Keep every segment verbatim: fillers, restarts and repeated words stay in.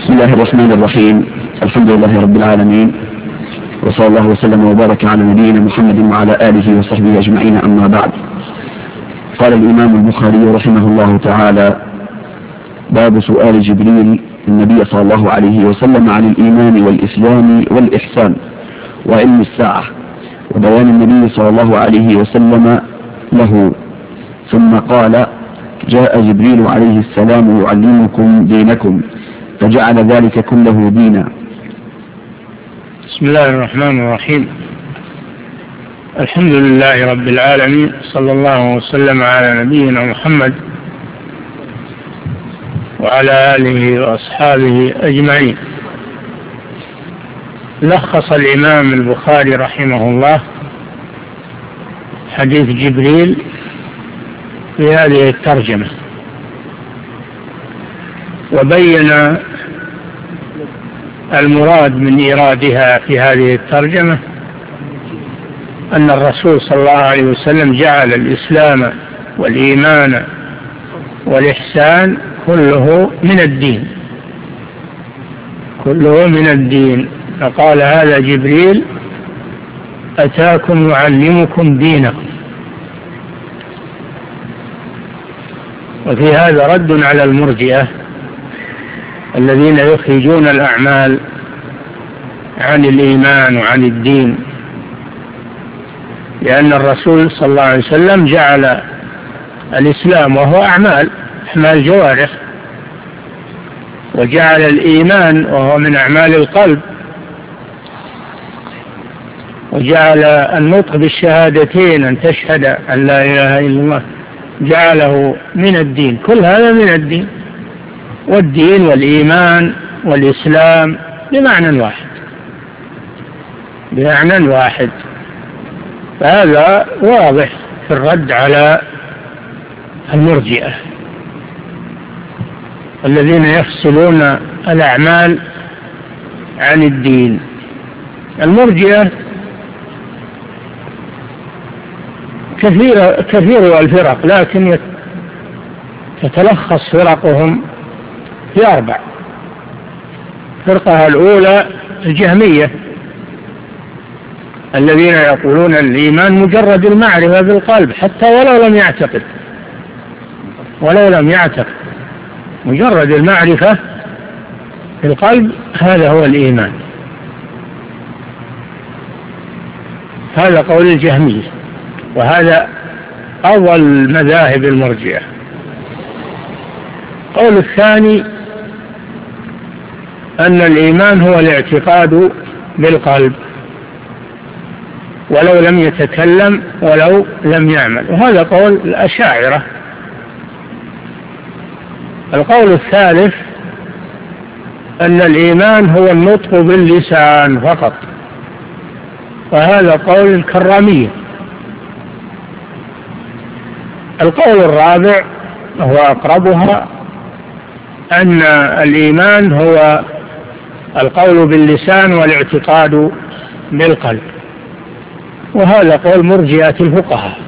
بسم الله الرحمن الرحيم. الحمد لله رب العالمين، وصلى الله وسلم وبارك على نبينا محمد وعلى آله وصحبه أجمعين، أما بعد. قال الإمام البخاري رحمه الله تعالى: باب سؤال جبريل النبي صلى الله عليه وسلم عن الإيمان والإسلام والإحسان وعلم الساعة، وبيان النبي صلى الله عليه وسلم له. ثم قال: جاء جبريل عليه السلام يعلمكم دينكم، فجعل ذلك كله دينا. بسم الله الرحمن الرحيم. الحمد لله رب العالمين، صلى الله وسلم على نبينا محمد وعلى آله وأصحابه أجمعين. لخص الإمام البخاري رحمه الله حديث جبريل في هذه الترجمة، وبين المراد من إيرادها في هذه الترجمة أن الرسول صلى الله عليه وسلم جعل الإسلام والإيمان والإحسان كله من الدين، كله من الدين. فقال: هذا جبريل أتاكم يعلمكم دينكم. وفي هذا رد على المرجئة الذين يخرجون الأعمال عن الإيمان وعن الدين، لأن الرسول صلى الله عليه وسلم جعل الإسلام وهو أعمال أعمال جوارح، وجعل الإيمان وهو من أعمال القلب، وجعل النطق بالشهادتين أن تشهد أن لا إله إلا الله جعله من الدين. كل هذا من الدين، والدين والإيمان والإسلام بمعنى واحد بمعنى واحد فهذا واضح في الرد على المرجئة الذين يفصلون الأعمال عن الدين. المرجئة كثير كثير الفرق، لكن تتلخص فرقهم في أربع. الفرقة الأولى الجهمية الذين يقولون الإيمان مجرد المعرفة بالقلب، حتى ولو لم يعتقد ولو لم يعتقد مجرد المعرفة بالقلب هذا هو الإيمان. هذا قول الجهمية، وهذا أول مذاهب المرجئة. قول الثاني أن الإيمان هو الاعتقاد بالقلب ولو لم يتكلم ولو لم يعمل، وهذا قول الأشاعرة. القول الثالث أن الإيمان هو النطق باللسان فقط، وهذا قول الكرامية. القول الرابع هو أقربها، أن الإيمان هو القول باللسان والاعتقاد بالقلب، وهذا قول مرجئة الفقهاء،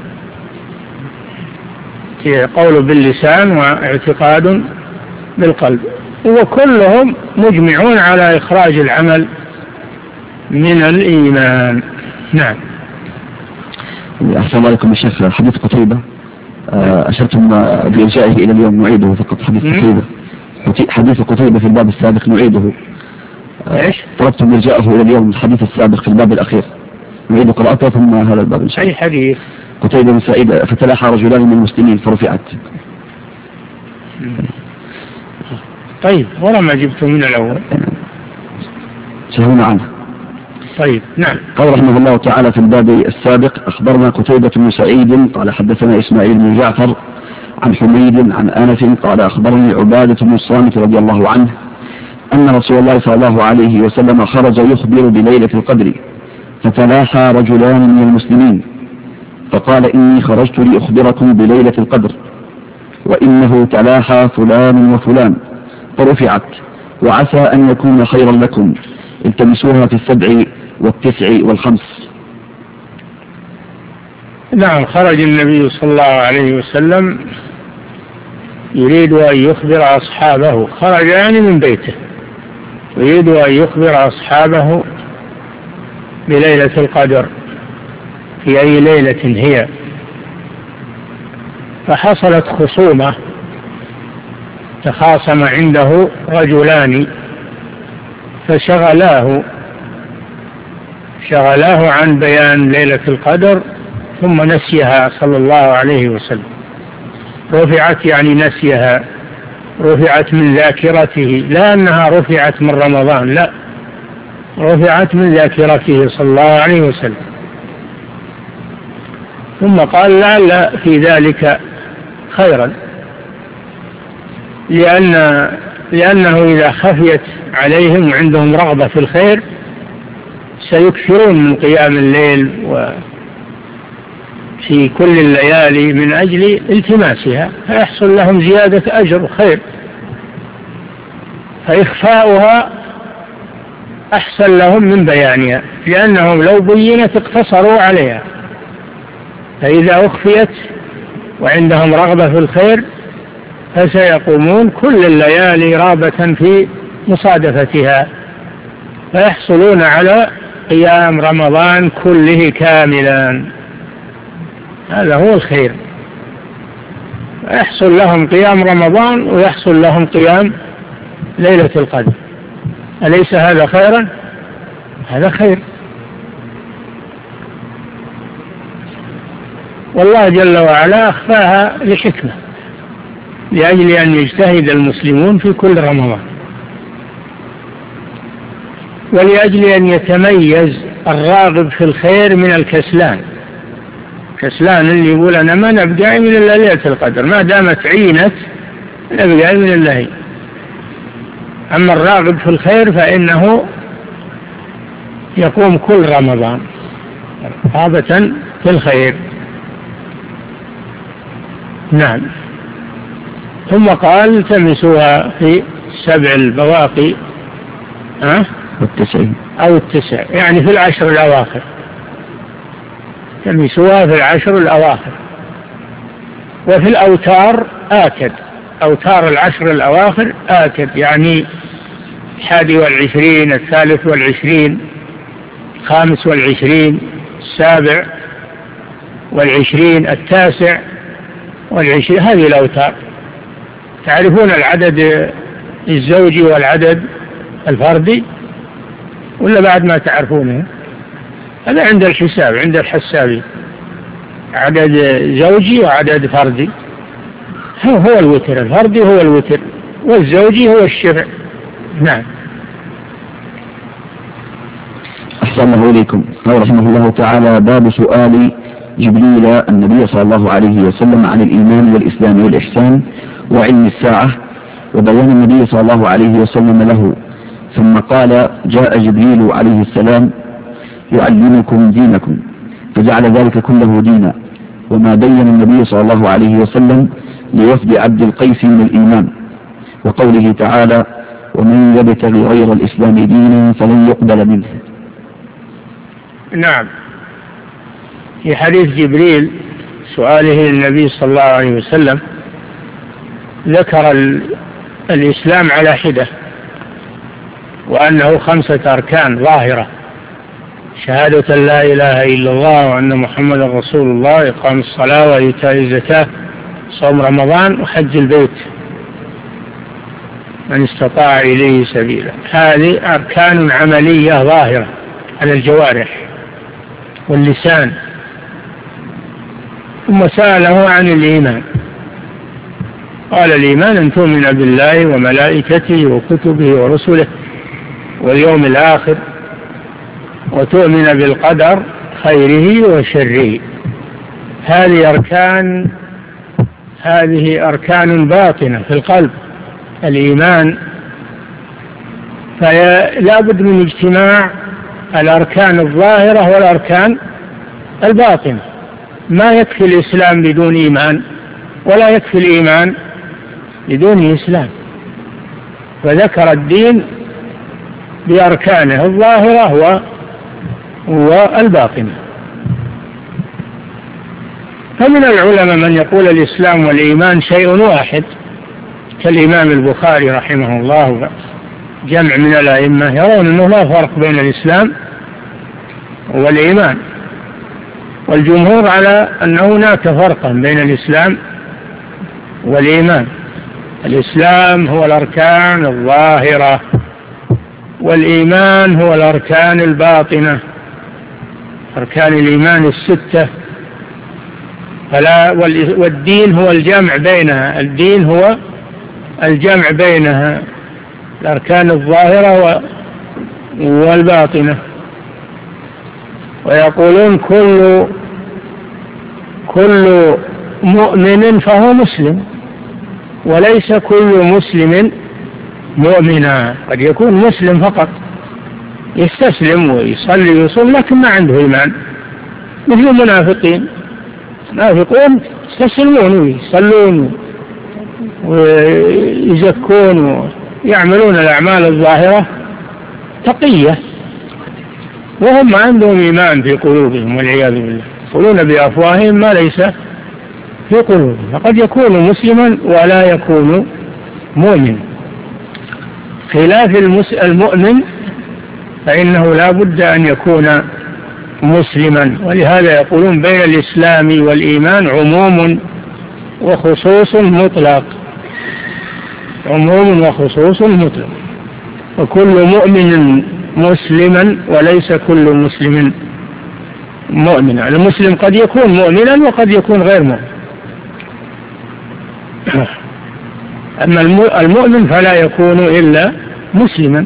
قول باللسان واعتقاد بالقلب، وكلهم مجمعون على إخراج العمل من الإيمان. نعم. أحسن عليكم الشيخ. حديث قتيبة أشرتم بإرجائه إلى اليوم، نعيده فقط. حديث قتيبة حديث قتيبة في الباب السابق نعيده. إيش؟ طلبتم إرجاءه إلى اليوم الحديث السابق في الباب الأخير، نعيد قراءته ثم هذا الباب إن شاء الله. أي حديث؟ قتيبة بن سعيد: فتلاحى رجلان من المسلمين فرفعت. طيب، ولما جبت من الأول سهلنا عنه. طيب، نعم. قال رحمه الله تعالى في الباب السابق: أخبرنا قتيبة بن سعيد قال حدثنا إسماعيل بن جعفر عن حميد عن أنس قال أخبرني عبادة بن الصامت رضي الله عنه أن رسول الله صلى الله عليه وسلم خرج يخبر بليلة القدر، فتلاحى رجلان من المسلمين فقال: إني خرجت لأخبركم بليلة القدر، وإنه تلاحى فلان وفلان، فرفعت، وعسى أن يكون خيرا لكم، التمسوها في السبع والتسع والخمس. نعم. خرج النبي صلى الله عليه وسلم يريد أن يخبر أصحابه، خرج يعني من بيته يريد أن يخبر أصحابه بليلة القدر في أي ليلة هي. فحصلت خصومة، تخاصم عنده رجلان فشغلاه شغلاه عن بيان ليلة القدر، ثم نسيها صلى الله عليه وسلم. رفعت يعني نسيها، رفعت من ذاكرته، لا أنها رفعت من رمضان، لا، رفعت من ذاكرته صلى الله عليه وسلم. ثم قال لعل في ذلك خيرا، لأن لأنه إذا خفيت عليهم وعندهم رغبة في الخير سيكثرون من قيام الليل وفي كل الليالي من أجل التماسها، فيحصل لهم زيادة أجر وخير. فإخفاؤها أحسن لهم من بيانها، لأنهم لو بينت اقتصروا عليها، فإذا أخفيت وعندهم رغبة في الخير فسيقومون كل الليالي رابة في مصادفتها، فيحصلون على قيام رمضان كله كاملا. هذا هو الخير، يحصل لهم قيام رمضان ويحصل لهم قيام ليلة القدر. أليس هذا خيرا؟ هذا خير. والله جل وعلا أخفاها لحكمة، لأجل أن يجتهد المسلمون في كل رمضان، ولأجل أن يتميز الراغب في الخير من الكسلان. كسلان اللي يقول أنا ما نبقى من إلا ليلة القدر، ما دامت عينت نبقى من الله. أما الراغب في الخير فإنه يقوم كل رمضان رغبة في الخير. نعم. ثم قال التمسوها في سبع البواقي أه؟ والتسعين أو التسع، يعني في العشر الأواخر، تلمسوها في العشر الأواخر. وفي الأوتار آكد، أوتار العشر الأواخر آكد، يعني الحادي والعشرين، الثالث والعشرين، الخامس والعشرين، السابع والعشرين، التاسع والعشرين، هذه الأوتار. تعرفون العدد الزوجي والعدد الفردي ولا بعد ما تعرفونه؟ هذا عند الحساب، عند الحسابي، عدد زوجي وعدد فردي. هو, هو الوتر، الفردي هو الوتر والزوجي هو الشفع. نعم. أحسن الله إليكم. قال رحمه الله تعالى: باب سؤال جبريل النبي صلى الله عليه وسلم عن الإيمان والإسلام والإحسان وعلم الساعة، وبيان النبي صلى الله عليه وسلم له. ثم قال: جاء جبريل عليه السلام يعلمكم دينكم، فجعل ذلك كله دينا. وما بين النبي صلى الله عليه وسلم لوفد عبد القيس من الإيمان، وقوله تعالى: ومن يبتغي غير الإسلام دينا فلن يقبل منه. نعم. في حديث جبريل سؤاله للنبي صلى الله عليه وسلم ذكر الإسلام على حدة، وأنه خمسة أركان ظاهرة: شهادة لا إله إلا الله وأن محمد رسول الله، إقام الصلاة وإيتاء الزكاة، صوم رمضان، وحج البيت من استطاع إليه سبيلا. هذه أركان عملية ظاهرة على الجوارح واللسان. ثم سأله عن الإيمان، قال: الإيمان أن تؤمن بالله وملائكته وكتبه ورسله واليوم الآخر، وتؤمن بالقدر خيره وشره. هذه أركان هذه أركان باطنة في القلب، الإيمان. فلا بد من اجتماع الأركان الظاهرة والأركان الباطنة. ما يكفي الإسلام بدون إيمان، ولا يكفي الإيمان بدون إسلام. فذكر الدين بأركانه الظاهرة والباطنة. فمن العلماء من يقول الإسلام والإيمان شيء واحد، كالإمام البخاري رحمه الله جمع من الأئمة يرون أنه لا فرق بين الإسلام والإيمان، والجمهور على أن هناك فرقا بين الإسلام والإيمان. الإسلام هو الأركان الظاهرة، والإيمان هو الأركان الباطنة، أركان الإيمان الستة. فلا والدين هو الجمع بينها، الدين هو الجمع بينها، الأركان الظاهرة والباطنة. ويقولون كل كل مؤمن فهو مسلم، وليس كل مسلم مؤمنا. قد يكون مسلم فقط يستسلم ويصلي ويصوم لكن ما عنده إيمان، مثل المنافقين. المنافقون يستسلمون ويصلون ويزكون ويعملون الأعمال الظاهرة تقية، وهم عندهم إيمان في قلوبهم والعياذ بالله، يقولون بأفواههم ما ليس في قلوبهم. فقد يكون مسلما ولا يكون مؤمن. خلاف المؤمن فإنه لا بد أن يكون مسلما، ولهذا يقولون بين الإسلام والإيمان عموم وخصوص مطلق، عموم وخصوص مطلق. وكل مؤمن مسلما وليس كل مسلم مؤمنا. المسلم قد يكون مؤمنا وقد يكون غير مؤمن. أما المؤمن فلا يكون إلا مسلما،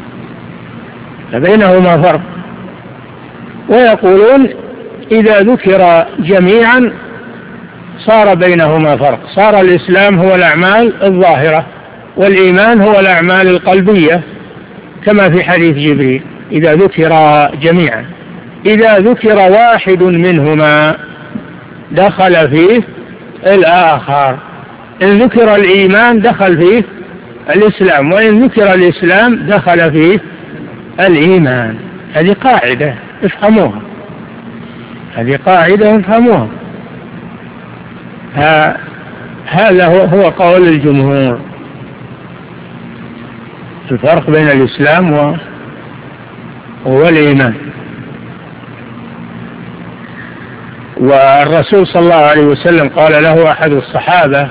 فبينهما فرق. ويقولون إذا ذكر جميعا صار بينهما فرق، صار الإسلام هو الأعمال الظاهرة والإيمان هو الأعمال القلبية، كما في حديث جبريل إذا ذكر جميعا. إذا ذكر واحد منهما دخل فيه الآخر. إن ذكر الإيمان دخل فيه الإسلام، وإن ذكر الإسلام دخل فيه الإيمان. هذه قاعدة افهموها، هذه قاعدة افهموها. هذا هو قول الجمهور، الفرق بين الإسلام والإيمان. والرسول صلى الله عليه وسلم قال له أحد الصحابة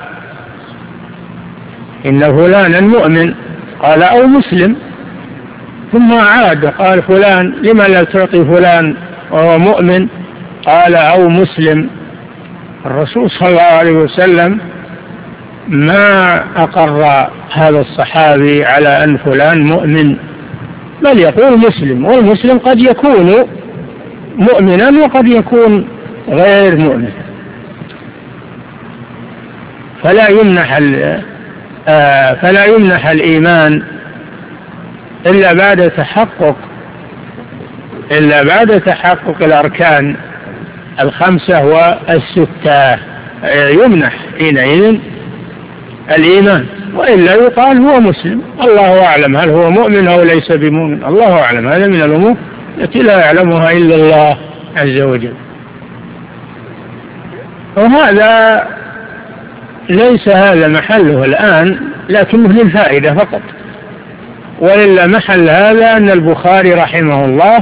إن فلانا مؤمن، قال أو مسلم، ثم عاد قال فلان لما لا تعطي فلان وهو مؤمن، قال أو مسلم. الرسول صلى الله عليه وسلم ما أقر هذا الصحابي على أن فلان مؤمن، بل يقول مسلم، والمسلم قد يكون مؤمنا وقد يكون غير مؤمن. فلا يمنح فلا يمنح الإيمان إلا بعد تحقق إلا بعد تحقق الأركان الخمسة والستة، يمنح حينئذ الإيمان، وإلا يقال هو مسلم. الله أعلم هل هو مؤمن أو ليس بمؤمن، الله أعلم. هذا من الأمور التي لا يعلمها إلا الله عز وجل. وهذا ليس هذا محله الآن، لكنه للفائدة فقط. ولله محل هذا أن البخاري رحمه الله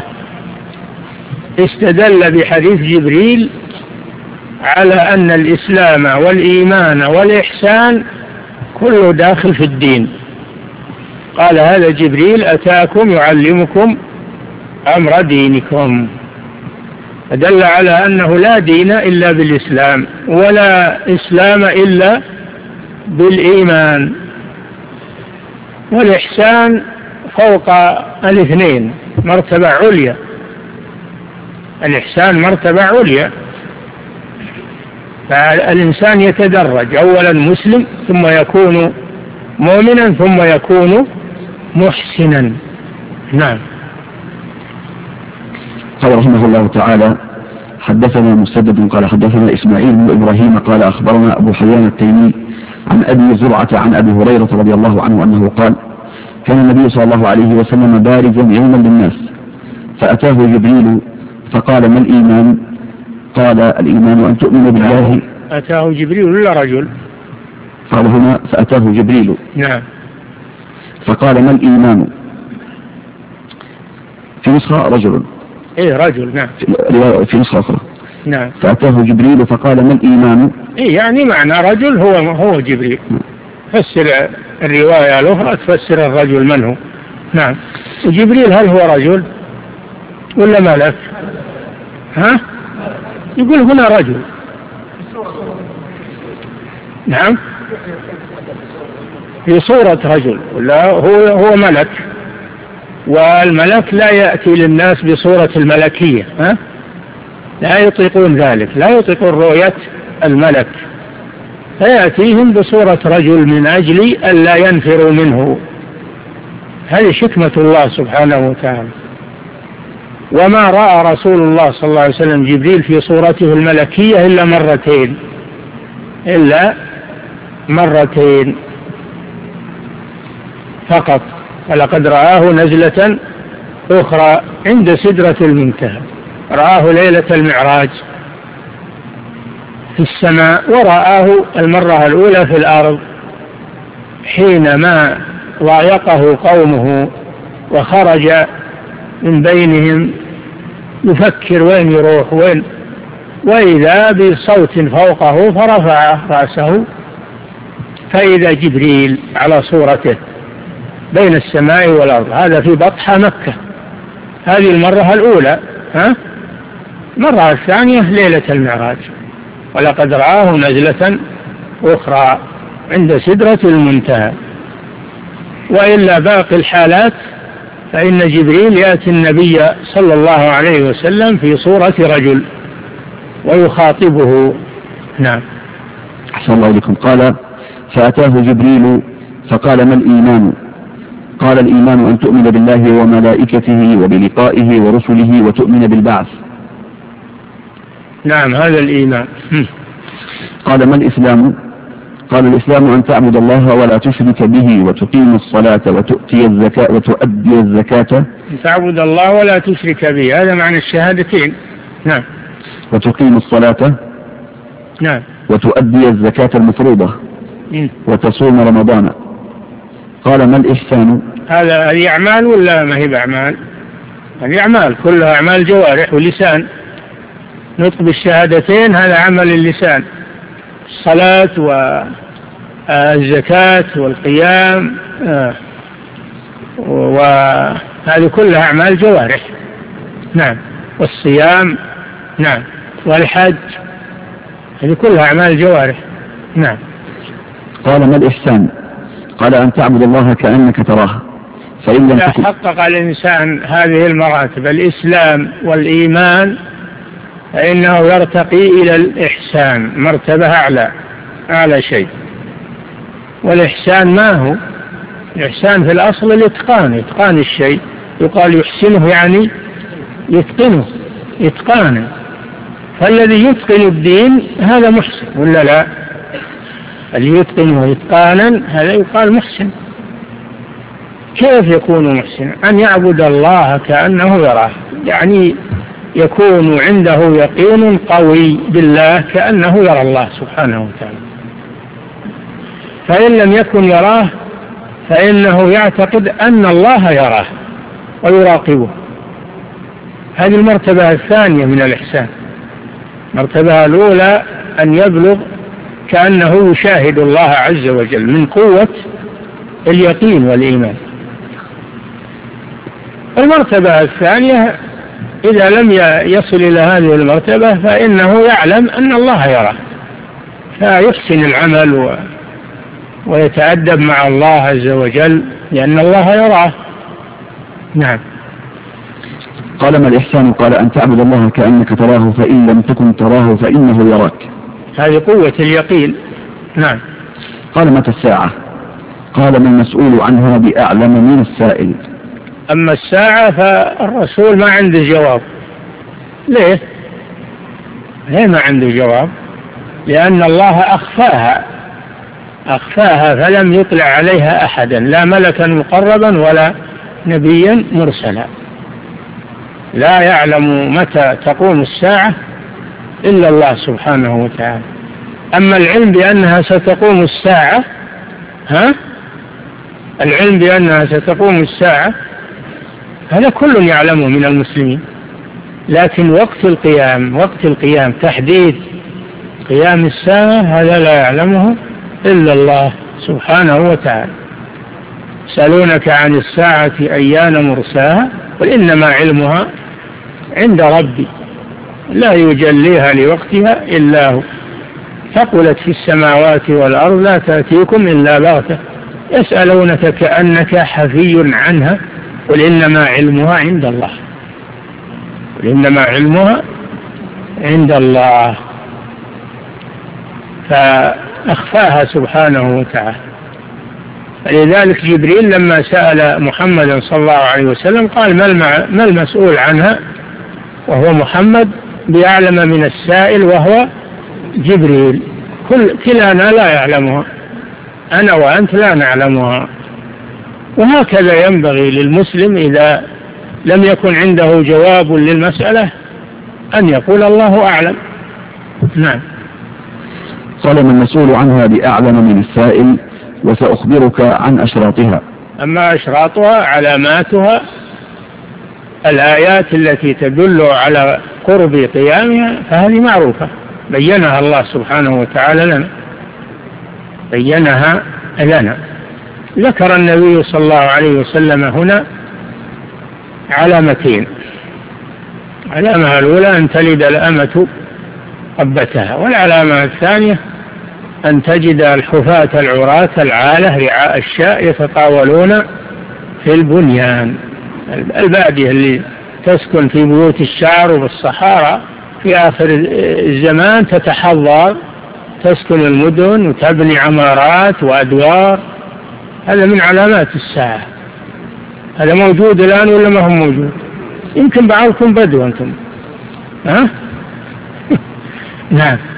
استدل بحديث جبريل على أن الإسلام والإيمان والإحسان كله داخل في الدين. قال هذا جبريل أتاكم يعلمكم أمر دينكم، فدل على أنه لا دين إلا بالإسلام، ولا إسلام إلا بالإيمان. والإحسان فوق الاثنين، مرتبة عليا، الإحسان مرتبة عليا. فالإنسان يتدرج، أولا مسلم ثم يكون مؤمنا ثم يكون محسنا. نعم. قال رحمه الله تعالى حدثنا مسدد قال حدثنا إسماعيل بن إبراهيم قال أخبرنا أبو حيان التيمي عن أبي زرعة عن أبي هريرة رضي الله عنه أنه قال كان النبي صلى الله عليه وسلم بارزا يوما للناس فأتاه جبريل فقال ما الإيمان؟ قال الإيمان أن تؤمن بالله. أتاه جبريل ولا رجل؟ قال هنا فأتاه جبريل. نعم. فقال ما الإيمان؟ في نسخة رجل. إيه رجل نعم. في نسخة أخرى نعم. فأتاه جبريل فقال ما الإيمان؟ إيه يعني معنى رجل هو هو جبريل. فسر الرواية الأخرى تفسر الرجل من هو. نعم. وجبريل هل هو رجل ولا ملك؟ ها؟ يقول هنا رجل. نعم. في صورة رجل ولا هو هو ملك، والملك لا يأتي للناس بصورة الملكية، ها؟ لا يطيقون ذلك، لا يطيقون رؤية الملك، فيأتيهم بصورة رجل من أجل ألا ينفروا منه. هذه حكمة الله سبحانه وتعالى. وما رأى رسول الله صلى الله عليه وسلم جبريل في صورته الملكية إلا مرتين إلا مرتين فقط. ولقد رآه نزلة أخرى عند سدرة المنتهى، رآه ليلة المعراج في السماء، ورآه المرة الأولى في الأرض حينما ضايقه قومه وخرج من بينهم يفكر وين يروح وين، وإذا بصوت فوقه فرفع رأسه فإذا جبريل على صورته بين السماء والأرض. هذا في بطحة مكة، هذه المرة الأولى. ها؟ المرة الثانية ليلة المعراج. ولقد رآه نزلة أخرى عند سدرة المنتهى. وإلا باقي الحالات فإن جبريل يأتي النبي صلى الله عليه وسلم في صورة رجل ويخاطبه. نعم. أحسن الله إليكم. قال فأتاه جبريل فقال ما الإيمان؟ قال الإيمان أن تؤمن بالله وملائكته وبلقائه ورسله وتؤمن بالبعث. نعم هذا الإيمان. قال ما الإسلام؟ قال الإسلام أن تعبد الله ولا تشرك به وتقيم الصلاة وتؤتي الزكاة وتؤدي الزكاة. تعبد الله ولا تشرك به، هذا معنى الشهادتين. نعم. وتقيم الصلاة. نعم. وتؤدي الزكاة المفروضة. م. وتصوم رمضان. قال ما الإحسان؟ هذا هذه أعمال ولا ما هي بأعمال؟ هذه أعمال كلها أعمال جوارح ولسان. نطق بالشهادتين هذا عمل اللسان، الصلاة والزكاة والقيام، وهذه كلها أعمال جوارح. نعم. والصيام. نعم. والحج، هذه كلها أعمال جوارح. نعم. قال ما الإحسان؟ قال أن تعبد الله كأنك تراه فإن لم تكن. حقق الإنسان هذه المراتب الإسلام والإيمان فإنه يرتقي إلى الإحسان، مرتبة أعلى أعلى شيء. والإحسان ما هو؟ الإحسان في الأصل الإتقان، إتقان الشيء. يقال يحسنه يعني يتقنه، إتقانه. فالذي يتقن الدين هذا محسن ولا لا؟ اللي يتقنه إتقانا هذا يقال محسن. كيف يكون محسن؟ أن يعبد الله كأنه يراه، يعني يكون عنده يقين قوي بالله كأنه يرى الله سبحانه وتعالى. فإن لم يكن يراه فإنه يعتقد أن الله يراه ويراقبه. هذه المرتبة الثانية من الإحسان. المرتبة الأولى أن يبلغ كأنه يشاهد الله عز وجل من قوة اليقين والإيمان. المرتبة الثانية إذا لم يصل إلى هذه المرتبة فإنه يعلم أن الله يراه فيحسن العمل و... ويتأدب مع الله عز وجل لأن الله يراه. نعم. قال ما الإحسان؟ قال أن تعبد الله كأنك تراه فإن لم تكن تراه فإنه يراك. هذه قوة اليقين. نعم. قال متى الساعة؟ قال ما المسؤول عنها بأعلم من السائل. أما الساعة فالرسول ما عنده جواب. ليه؟ ليه ما عنده جواب؟ لأن الله أخفاها أخفاها فلم يطلع عليها أحدا، لا ملكا مقربا ولا نبيا مرسلا. لا يعلم متى تقوم الساعة إلا الله سبحانه وتعالى. أما العلم بأنها ستقوم الساعة ها العلم بأنها ستقوم الساعة هذا كل يعلمه من المسلمين، لكن وقت القيام وقت القيام تحديد قيام الساعة هذا لا يعلمه إلا الله سبحانه وتعالى. يسألونك عن الساعة أيان مرساها قل إنما علمها عند ربي لا يجليها لوقتها إلا هو ثقلت في السماوات والأرض لا تأتيكم إلا بغتة يسألونك كأنك حفي عنها قل إنما علمها عند الله قل إنما علمها عند الله فأخفاها سبحانه وتعالى. لذلك جبريل لما سأل محمد صلى الله عليه وسلم قال ما المسؤول عنها وهو محمد بيعلم من السائل وهو جبريل، كل كلانا لا يعلمها، أنا وأنت لا نعلمها. وهكذا ينبغي للمسلم إذا لم يكن عنده جواب للمسألة أن يقول الله أعلم. نعم. قال من المسؤول عنها بأعلم من السائل وسأخبرك عن أشراطها. أما أشراطها علاماتها الآيات التي تدل على قرب قيامها فهذه معروفة بينها الله سبحانه وتعالى لنا بينها لنا. ذكر النبي صلى الله عليه وسلم هنا علامتين، علامة الأولى أن تلد الأمة ربتها، والعلامة الثانية أن تجد الحفاة العراة العالة رعاء الشاء يتطاولون في البنيان. البادية اللي تسكن في بيوت الشعر وبالصحارى في آخر الزمان تتحضر تسكن المدن وتبني عمارات وأدوار، هذا من علامات الساعة. هذا موجود الآن ولا ما هو موجود؟ يمكن بعضكم بدو أنتم ها؟ نعم.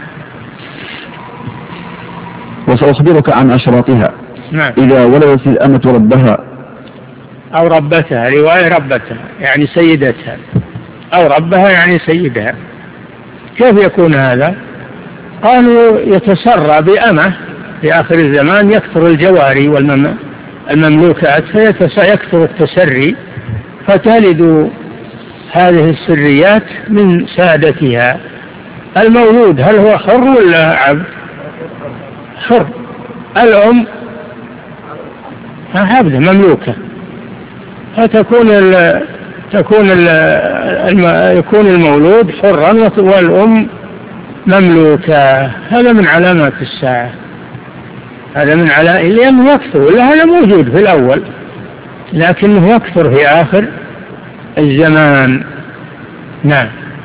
وسأخبرك عن أشراطها. نعم. إذا ولدت الأمة ربها أو ربتها، رواية ربتها يعني سيدتها، أو ربها يعني سيدها. كيف يكون هذا؟ قالوا يتسرى بأمة في آخر الزمان يكثر الجواري والمملوكات فيكثر التسري فتلد هذه السريات من سادتها. المولود هل هو حر ولا عبد؟ حر. الأم عبدة مملوكة، فتكون ال تكون ال يكون المولود حرا والأم مملوكة. هذا من علامات الساعة، هذا من علامات لأنه يكثر، ولا هذا موجود في الأول لكنه يكثر في آخر الزمان. نعم.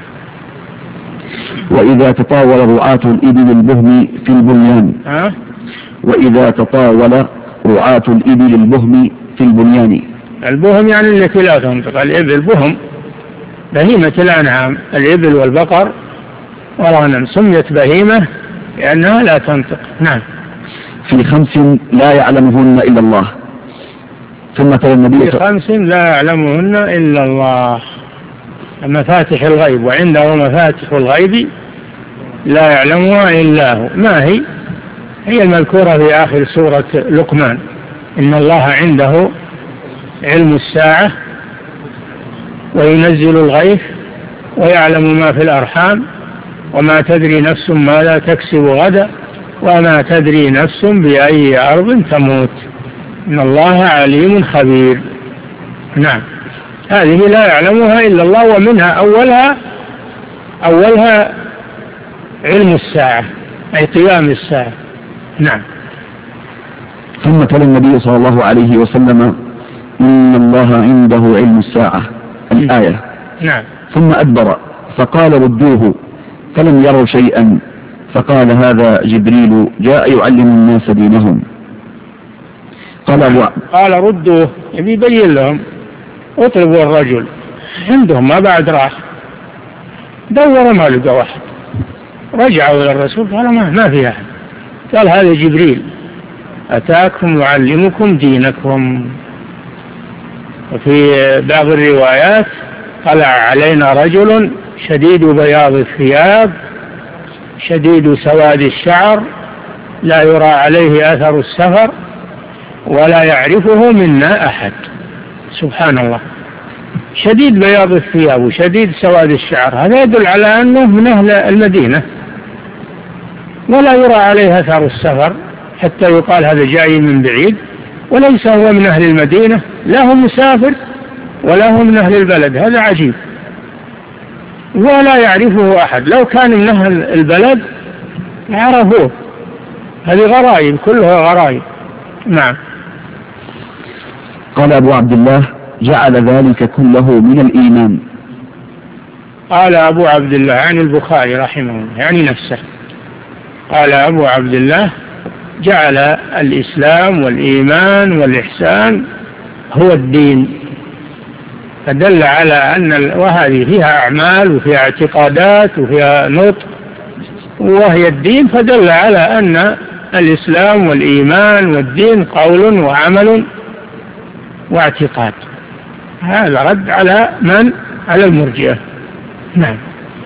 وإذا تطاول رعاة الإبل البهم في البنيان أه؟ وإذا تطاول رعاة الإبل البهم في البنيان. البهم يعني التي لا تنطق، الإبل بهم بهيمة الأنعام، الإبل والبقر والغنم سميت بهيمة لأنها لا تنطق. نعم. في خمس لا يعلمهن إلا الله. ثم تلا النبي في خمس لا يعلمهن إلا الله، مفاتح الغيب، وعنده مفاتح الغيب لا يعلمها إلا هو. ما هي؟ هي المذكورة في آخر سورة لقمان: إن الله عنده علم الساعة وينزل الغيث ويعلم ما في الأرحام وما تدري نفس ماذا تكسب غدا وما تدري نفس بأي أرض تموت إن الله عليم خبير. نعم. هذه لا يعلمها إلا الله، ومنها أولها أولها علم الساعة أي قيام الساعة. نعم. ثم تلا النبي صلى الله عليه وسلم: إن الله عنده علم الساعة، الآية. نعم. ثم أدبر فقال: ردوه، فلم يروا شيئا، فقال: هذا جبريل جاء يعلم الناس دينهم. قال أبو قال ردوه، يبي يبين لهم، اطلبوا الرجل عندهم، ما بعد راح دور ما لقى واحد، رجعوا إلى الرسول قال ما, ما في أحد، قال هذا جبريل أتاكم يعلمكم دينكم. وفي بعض الروايات: طلع علينا رجل شديد بياض الثياب شديد سواد الشعر لا يرى عليه أثر السفر ولا يعرفه منا أحد. سبحان الله، شديد بياض الثياب وشديد سواد الشعر، هذا يدل على أنه من أهل المدينة، ولا يرى عليه أثر السفر حتى يقال هذا جاي من بعيد، وليس هو من أهل المدينة، لا هو مسافر ولا هو من أهل البلد. هذا عجيب، ولا يعرفه أحد. لو كان من أهل البلد عرفوه. هذه غرائب، كلها غرائب. نعم. قال أبو عبد الله: جعل ذلك كله من الإيمان. قال أبو عبد الله يعني البخاري رحمه الله، يعني نفسه. قال أبو عبد الله: جعل الإسلام والإيمان والإحسان هو الدين، فدل على أن وهذه فيها أعمال وفيها اعتقادات وفيها نطق وهي الدين، فدل على أن الإسلام والإيمان والدين قول وعمل واعتقاد. هذا رد على من؟ على المرجئة. نعم.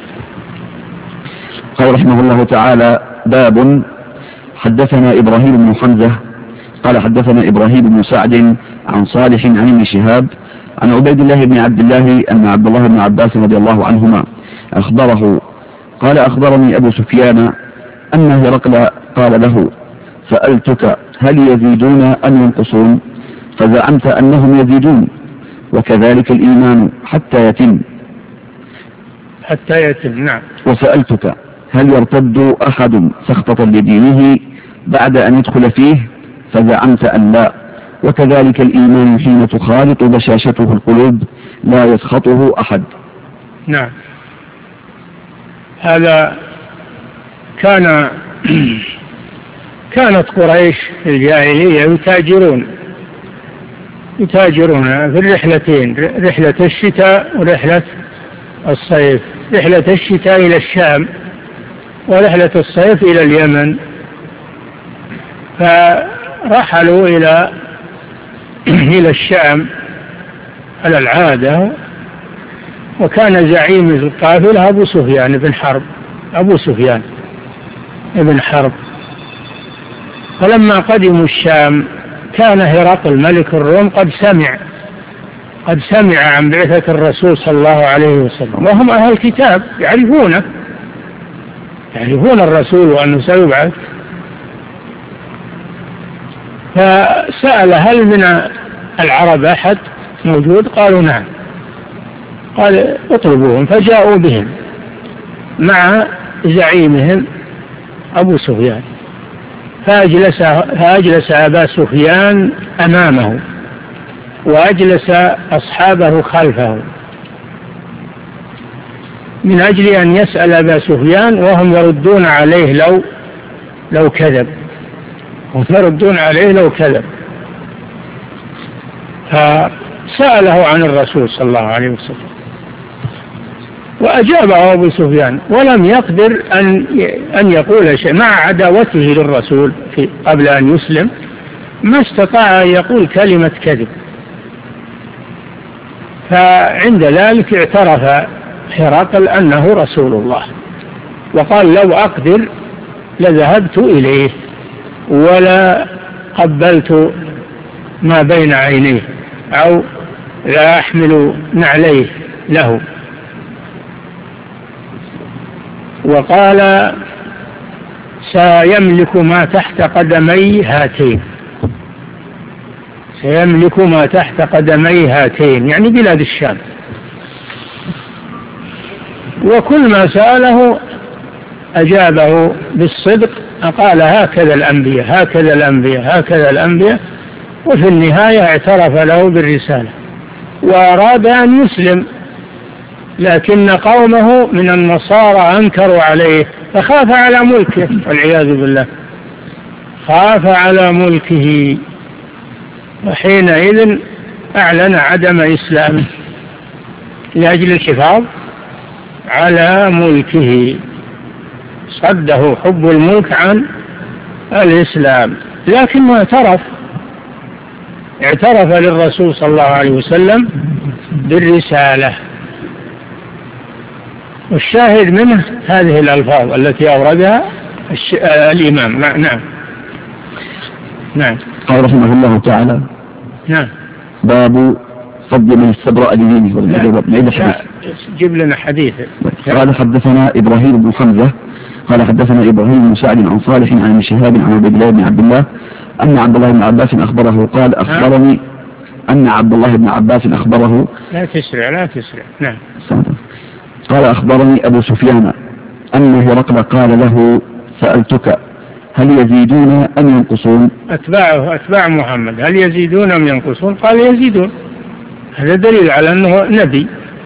قال رحمه الله تعالى: باب. حدثنا إبراهيم بن حمزة قال حدثنا إبراهيم بن سعد عن صالح عن ابن شهاب عن عبيد الله بن عبد الله أن عبد الله بن عباس رضي الله عنهما أخبره قال: أخبرني أبو سفيان أن هرقل قال له: سألتك هل يزيدون أم ينقصون؟ فزعمت أنهم يزيدون، وكذلك الإيمان حتى يتم. حتى يتم. نعم. وسألتك هل يرتد أحد سخطة لدينه بعد أن يدخل فيه؟ فزعمت أن لا، وكذلك الإيمان حين تخالط بشاشته القلوب لا يسخطه أحد. نعم. هذا كان كانت قريش في الجاهلية يتاجرون يتاجرون في الرحلتين، رحلة الشتاء ورحلة الصيف، رحلة الشتاء إلى الشام ورحلة الصيف إلى اليمن. فرحلوا إلى إلى الشام على العادة، وكان زعيم القافلة أبو سفيان بن حرب أبو سفيان بن حرب. فلما قدموا الشام كان هرقل ملك الروم قد سمع قد سمع عن بعثة الرسول صلى الله عليه وسلم، وهم أهل الكتاب يعرفونه يعرفون الرسول وأنه سيبعث. فسأل: هل من العرب أحد موجود؟ قالوا: نعم. قال: اطلبوهم. فجاءوا بهم مع زعيمهم أبو سفيان، فأجلس, فأجلس أبا سفيان أمامه وأجلس أصحابه خلفه من أجل أن يسأل أبا سفيان، وهم يردون عليه لو لو كذب هم يردون عليه لو كذب. فسأله عن الرسول صلى الله عليه وسلم، وأجابه أبو سفيان، ولم يقدر أن أن يقول شيء مع عداوته للرسول قبل أن يسلم، ما استطاع أن يقول كلمة كذب. فعند ذلك اعترف هرقل أنه رسول الله، وقال: لو أقدر لذهبت إليه ولا قبلت ما بين عينيه أو لا أحمل نعليه له. وقال: سيملك ما تحت قدمي هاتين سيملك ما تحت قدمي هاتين يعني بلاد الشام. وكل ما سأله أجابه بالصدق، قال: هكذا الأنبياء هكذا الأنبياء هكذا الأنبياء. وفي النهاية اعترف له بالرسالة وأراد أن يسلم، لكن قومه من النصارى أنكروا عليه، فخاف على ملكه والعياذ بالله، خاف على ملكه، وحينئذ أعلن عدم إسلامه لأجل الحفاظ على ملكه. صده حب الملك عن الإسلام، لكنه اعترف اعترف للرسول صلى الله عليه وسلم بالرسالة. والشاهد منه هذه الألفاظ التي أوردها الإمام. نعم نعم. قال رحمه الله تعالى نعم. باب فضل من استبرأ لدينه. نعيد الحديث. جيب لنا حديث. قال حدثنا إبراهيم بن حمزة قال حدثنا إبراهيم بن سعد عن صالح عن ابن شهاب عن عبد الله بن عبد الله أن عبد الله بن عباس أخبره قال أخبرني أن عبد الله بن عباس أخبره. لا تسرع لا تسرع. نعم. قال أخبرني أبو سفيان أن هرقل قال له سألتك هل يزيدون أم ينقصون؟ أتباعه أتباع محمد هل يزيدون أم ينقصون؟ قال يزيدون. هذا دليل على أنه نبي.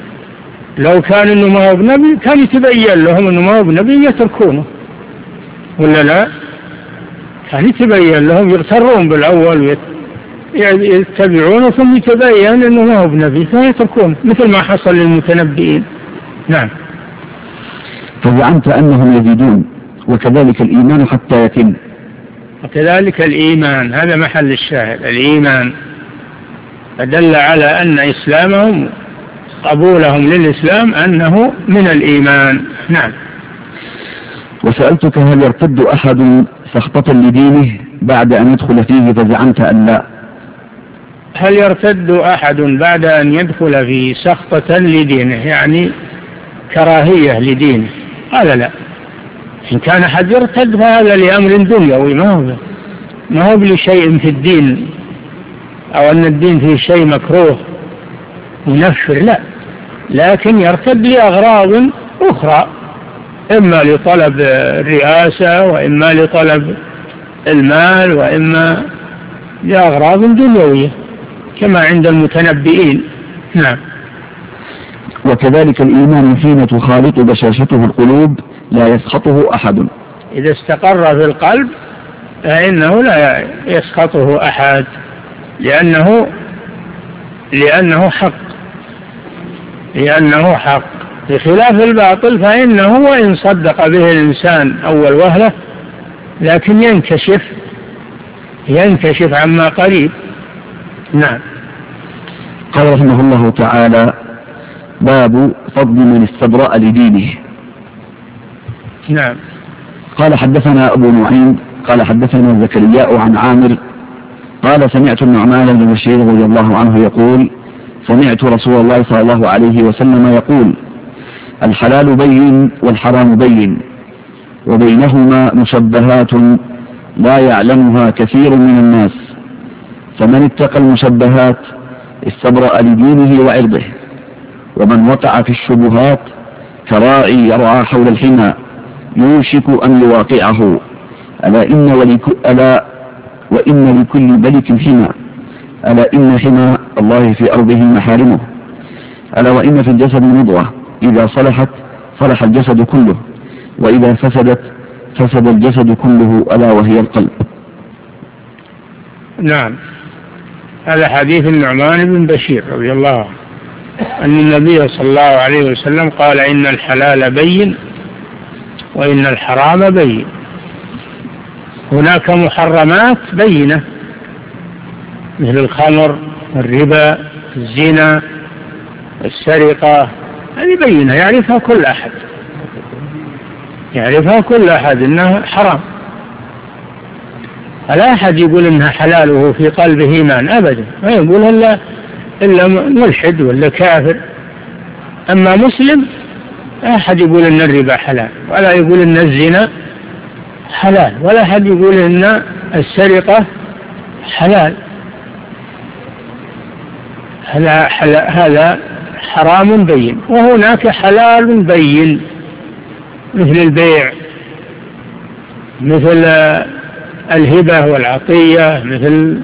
لو كان أنه ما هو بنبي كان يتبين لهم أنه ما هو بنبي يتركونه، ولا لا؟ كان يتبين لهم يغترون بالأول ويتبعونه ثم يتبين أنه ما هو بنبي فيتركونه، مثل ما حصل للمتنبئين. نعم. فزعمت أنهم يزيدون وكذلك الإيمان حتى يتم. وكذلك الإيمان، هذا محل الشاهد، الإيمان فدل على أن إسلامهم قبولهم للإسلام أنه من الإيمان. نعم. وسألتك هل يرتد أحد سخطة لدينه بعد أن يدخل فيه فزعمت أن لا. هل يرتد أحد بعد أن يدخل فيه سخطة لدينه يعني كراهية لدينه؟ قال لا. إن كان أحد يرتد فهذا لأمر دنيوي ما هو ما هو لشيء في الدين أو أن الدين فيه شيء مكروه منفر، لا، لكن يرتد لأغراض أخرى، إما لطلب الرئاسة وإما لطلب المال وإما لأغراض دنيوية كما عند المتنبئين. نعم. وكذلك الإيمان حين تخالط بشاشته القلوب لا يسخطه أحد. إذا استقر في القلب فإنه لا يسخطه أحد لأنه لأنه حق لأنه حق بخلاف الباطل فإنه وإن صدق به الإنسان أول وهلة لكن ينكشف ينكشف عما قريب. نعم. قال رحمه الله تعالى باب فضل من استبرأ لدينه. نعم. قال حدثنا أبو نعيم قال حدثنا زكرياء عن عامر قال سمعت النعمان بن بشير رضي الله عنه يقول سمعت رسول الله صلى الله عليه وسلم يقول الحلال بين والحرام بين وبينهما مشبهات لا يعلمها كثير من الناس فمن اتقى المشبهات استبرأ لدينه وعرضه ومن وقع في الشبهات كراعي يرعى حول الحمى يوشك أن يواقعه ألا إن, ولك ألا وإن لكل ملك حمى ألا إن حمى الله في أرضه محارمه ألا وإن في الجسد مضغة إذا صلحت صلح الجسد كله وإذا فسدت فسد الجسد كله ألا وهي القلب. نعم. هذا حديث النعمان بن بشير رضي الله عنه أن النبي صلى الله عليه وسلم قال إن الحلال بين وإن الحرام بين. هناك محرمات بينة مثل الخمر الربا الزنا السرقة، هذه بينة يعرفها كل أحد يعرفها كل أحد إنها حرام. فلا أحد يقول إنها حلاله في قلبه إيمان أبدا، ما يقول إلا إلا ملحد ولا كافر. أما مسلم أحد يقول إن الربا حلال ولا يقول إن الزنا حلال ولا أحد يقول إن السرقة حلال. هذا هذا حرام بين. وهناك حلال بين مثل البيع مثل الهبة والعطية مثل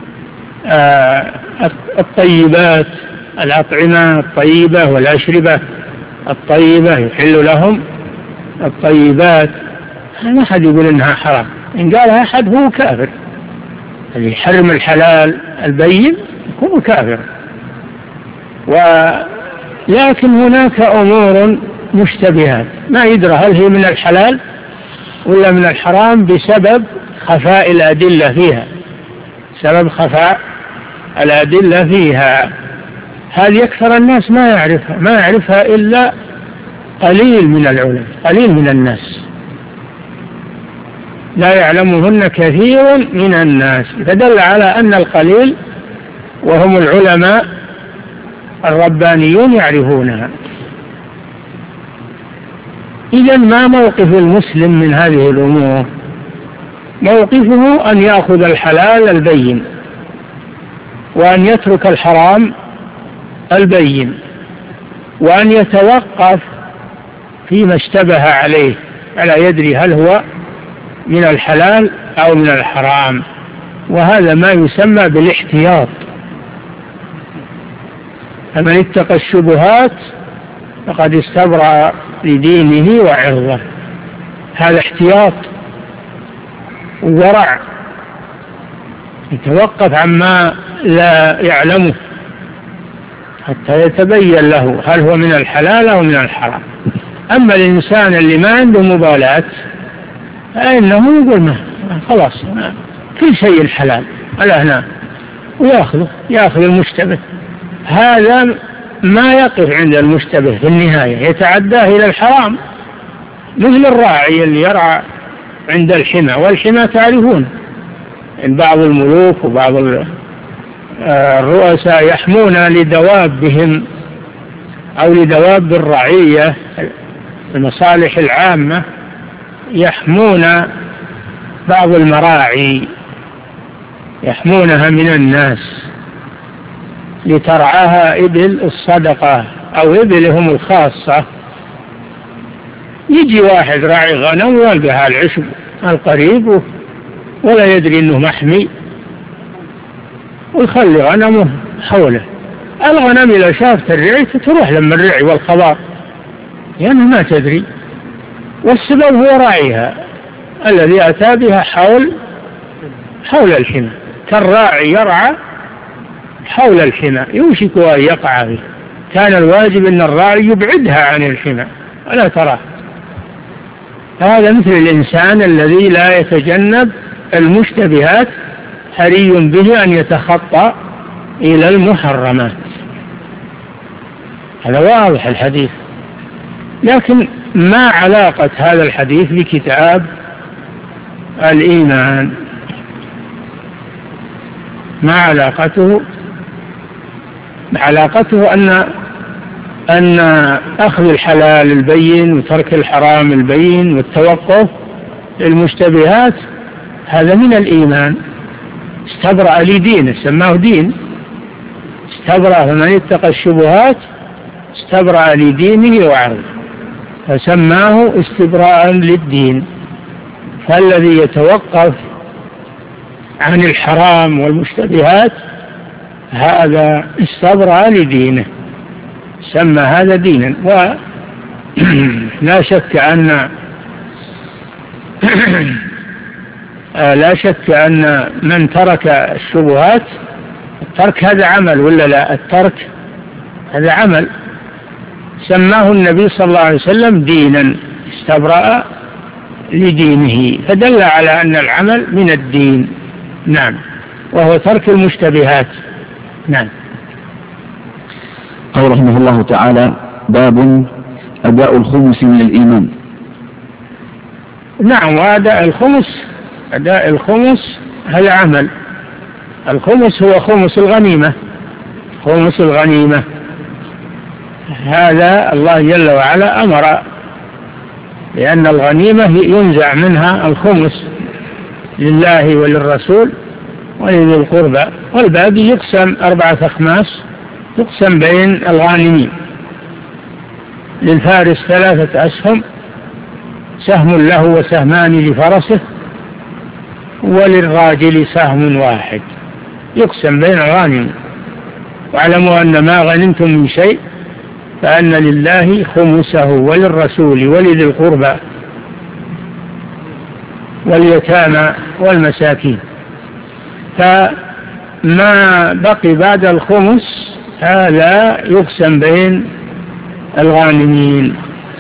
الطيبات الأطعمة الطيبة والأشربة الطيبة يحل لهم الطيبات. ما أحد يقول إنها حرام، إن قالها أحد هو كافر. اللي يحرم الحلال البين يكون كافر. ولكن هناك أمور مشتبهات ما يدرى هل هي من الحلال ولا من الحرام بسبب خفاء الأدلة فيها سبب خفاء الأدلة فيها. هذه أكثر الناس ما يعرفها ما يعرفها إلا قليل من العلماء قليل من الناس. لا يعلمهن كثير من الناس، فدل على أن القليل وهم العلماء الربانيون يعرفونها. إذن ما موقف المسلم من هذه الأمور؟ موقفه أن يأخذ الحلال البين وأن يترك الحرام البين، وأن يتوقف فيما اشتبه عليه، ألا يدري هل هو من الحلال أو من الحرام، وهذا ما يسمى بالاحتياط. فمن اتقى الشبهات فقد استبرأ لدينه وعرضه. هذا احتياط وورع، يتوقف عما لا يعلمه حتى يتبين له هل هو من الحلال أو من الحرام. أما الإنسان اللي ما عنده مبالاة فإنه يقول ما خلاص كل شيء حلال ألا هنا، ويأخذه يأخذ المشتبه. هذا ما يقف عند المشتبه، في النهاية يتعداه إلى الحرام، مثل الراعي اللي يرعى عند الحمى، والحمى تعرفون إن بعض الملوك وبعض الرؤساء يحمون لدوابهم أو لدواب الرعية المصالح العامة، يحمون بعض المراعي يحمونها من الناس لترعاها إبل الصدقة أو إبلهم الخاصة. يجي واحد راعي غنم ويلقاها العشب القريب ولا يدري أنه محمي، ويخلي غنمه حوله. الغنم إذا شافت الرعي تروح لما الرعي والخبار، يعني ما تدري، والسبب هو راعيها الذي أتى بها حول حول الحمى. كالراعي يرعى حول الحمى يوشك أن يقع فيه، كان الواجب أن الراعي يبعدها عن الحمى ولا تراه. هذا مثل الإنسان الذي لا يتجنب المشتبهات، حري به أن يتخطى إلى المحرمات. هذا واضح الحديث. لكن ما علاقة هذا الحديث بكتاب الإيمان؟ ما علاقته؟ علاقته أن أن أخذ الحلال البين وترك الحرام البين والتوقف للمشتبهات هذا من الإيمان. استبرأ لدينه، سماه دين. استبرأ، فمن اتقى الشبهات استبرأ لدينه وعرضه، فسماه استبراء للدين. فالذي يتوقف عن الحرام والمشتبهات هذا استبرأ لدينه، سمى هذا دينا. ولا شك أن لا شك أن من ترك الشبهات، الترك هذا عمل ولا لا؟ الترك هذا عمل، سماه النبي صلى الله عليه وسلم دينا، استبرأ لدينه، فدل على أن العمل من الدين. نعم، وهو ترك المشتبهات. نعم. قال رحمه الله تعالى: باب أداء الخمس من الإيمان. نعم، وأداء الخمس، أداء الخمس هذا عمل. الخمس هو خمس الغنيمة، خمس الغنيمة هذا الله جل وعلا أمر لأن الغنيمة ينزع منها الخمس لله وللرسول ولذي القربى، والباقي يقسم أربعة أخماس، يقسم بين الغانمين. للفارس ثلاثة أسهم، سهم له وسهمان لفرسه، وللراجل سهم واحد، يقسم بين الغانمين. واعلموا أن ما غنمتم من شيء فأن لله خمسه وللرسول ولذي القربى واليتامى والمساكين. فما بقي بعد الخمس هذا يقسم بين الغانمين.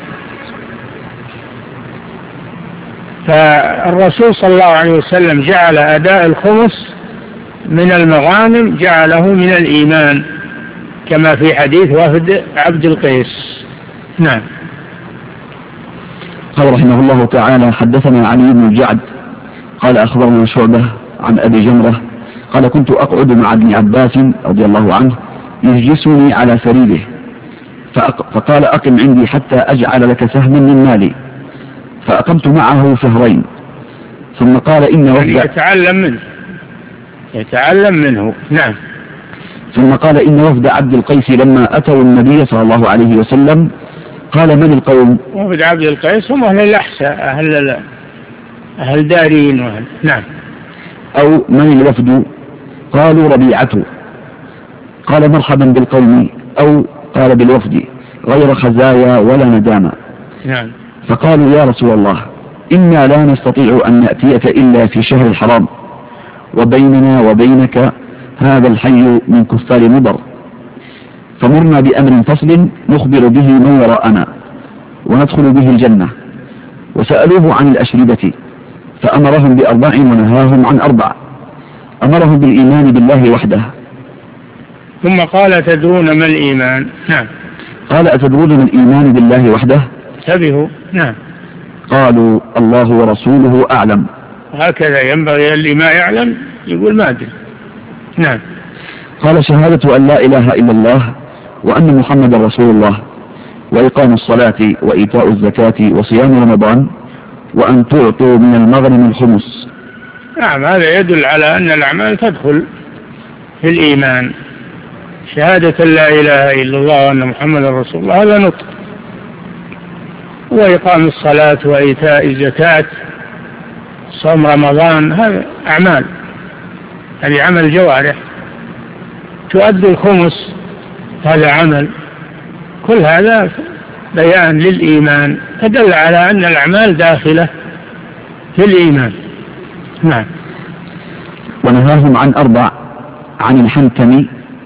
فالرسول صلى الله عليه وسلم جعل أداء الخمس من المغانم جعله من الإيمان، كما في حديث وفد عبد القيس. نعم. قال رحمه الله تعالى: حدثنا علي بن الجعد قال أخبرنا شعبة عن أبي جمرة قال كنت أقعد مع ابن عباس رضي الله عنه يجلسني على سريره فقال أقم عندي حتى أجعل لك سهما من مالي، فأقمت معه شهرين ثم قال إن وفد يتعلم منه يتعلم منه نعم. ثم قال إن وفد عبد القيس لما أتوا النبي صلى الله عليه وسلم قال من القوم؟ وفد عبد القيس هم أهل الأحساء أهل أهل دارين وأهل نعم. أو من الوفد؟ قالوا ربيعته. قال مرحبا بالقوم أو قال بالوفد غير خزايا ولا ندامة. نعم. فقالوا يا رسول الله إنا لا نستطيع أن نأتيك إلا في شهر الحرام وبيننا وبينك هذا الحي من كفار مضر، فمرنا بأمر فصل نخبر به من وراءنا وندخل به الجنة. وسألوه عن الأشربة فأمرهم بأربع ونهاهم عن أربع، أمرهم بالإيمان بالله وحده. ثم قال تدرون ما الإيمان؟ نعم. قال أتدرون ما الإيمان بالله وحده؟ انتبهوا نعم. قالوا الله ورسوله أعلم. هكذا ينبغي اللي ما يعلم يقول ما أدري. نعم. قال شهادة أن لا إله إلا الله وأن محمد رسول الله وإقام الصلاة وإيتاء الزكاة وصيام رمضان وأن تعطوا من المغنم الخمس. نعم هذا يدل على أن الأعمال تدخل في الإيمان. شهادة لا إله إلا الله وأن محمد رسول الله هذا نطق، وإقام الصلاة وإيتاء الزكاة صوم رمضان هذا أعمال، هذه عمل جوارح. تؤدي الخمس هذا عمل. كل هذا بيان للإيمان تدل على أن الأعمال داخلة في الإيمان. نعم. ونهاهم عن أربع عن الحنتم.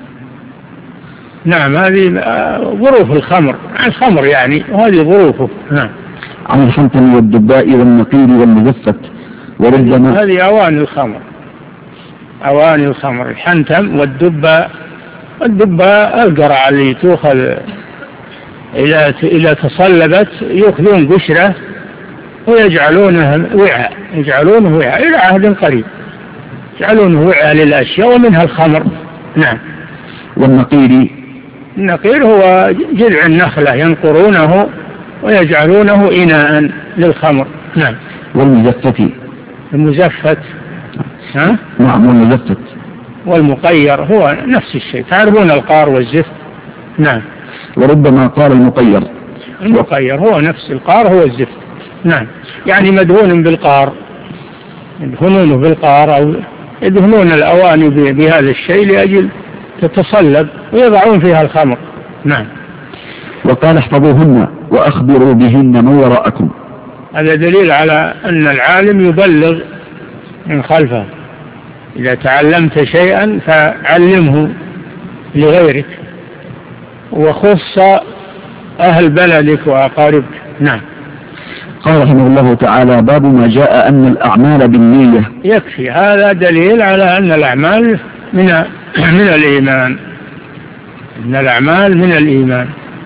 نعم هذه ظروف الخمر، الخمر يعني وهذه ظروفه. نعم. عن الحنتم والدباء والنقير والمزفت وربما هذه أواني الخمر، أواني الخمر الحنتم والدباء. والدباء القرع اللي تؤخذ إذا إذا تصلبت يأخذون قشرة ويجعلونه وعاء، يجعلونه وعاء إلى عهد قريب يجعلونه وعاء للأشياء ومنها الخمر. نعم. والنقير النقير هو جذع النخلة ينقرونه ويجعلونه إناء للخمر. نعم. والمزفت المزفت ها؟ نعم والمزفت. والمقير هو نفس الشيء، تعرفون القار والزفت. نعم. وربما قال المقير. المقير هو نفس القار هو الزفت. نعم. يعني مدهون بالقار، يدهنونه بالقار أو يدهنون الأواني بهذا الشيء لأجل تتصلب ويضعون فيها الخمر. نعم. وقال احفظوهن وأخبروا بهن من وراءكم. هذا دليل على أن العالم يبلغ من خلفه. إذا تعلمت شيئا فعلمه لغيرك، وخص أهل بلدك وأقاربك. نعم. قال رحمه الله تعالى باب ما جاء أن الأعمال بالنية. يكفي هذا دليل على أن الأعمال من من الإيمان، أن الأعمال من الإيمان،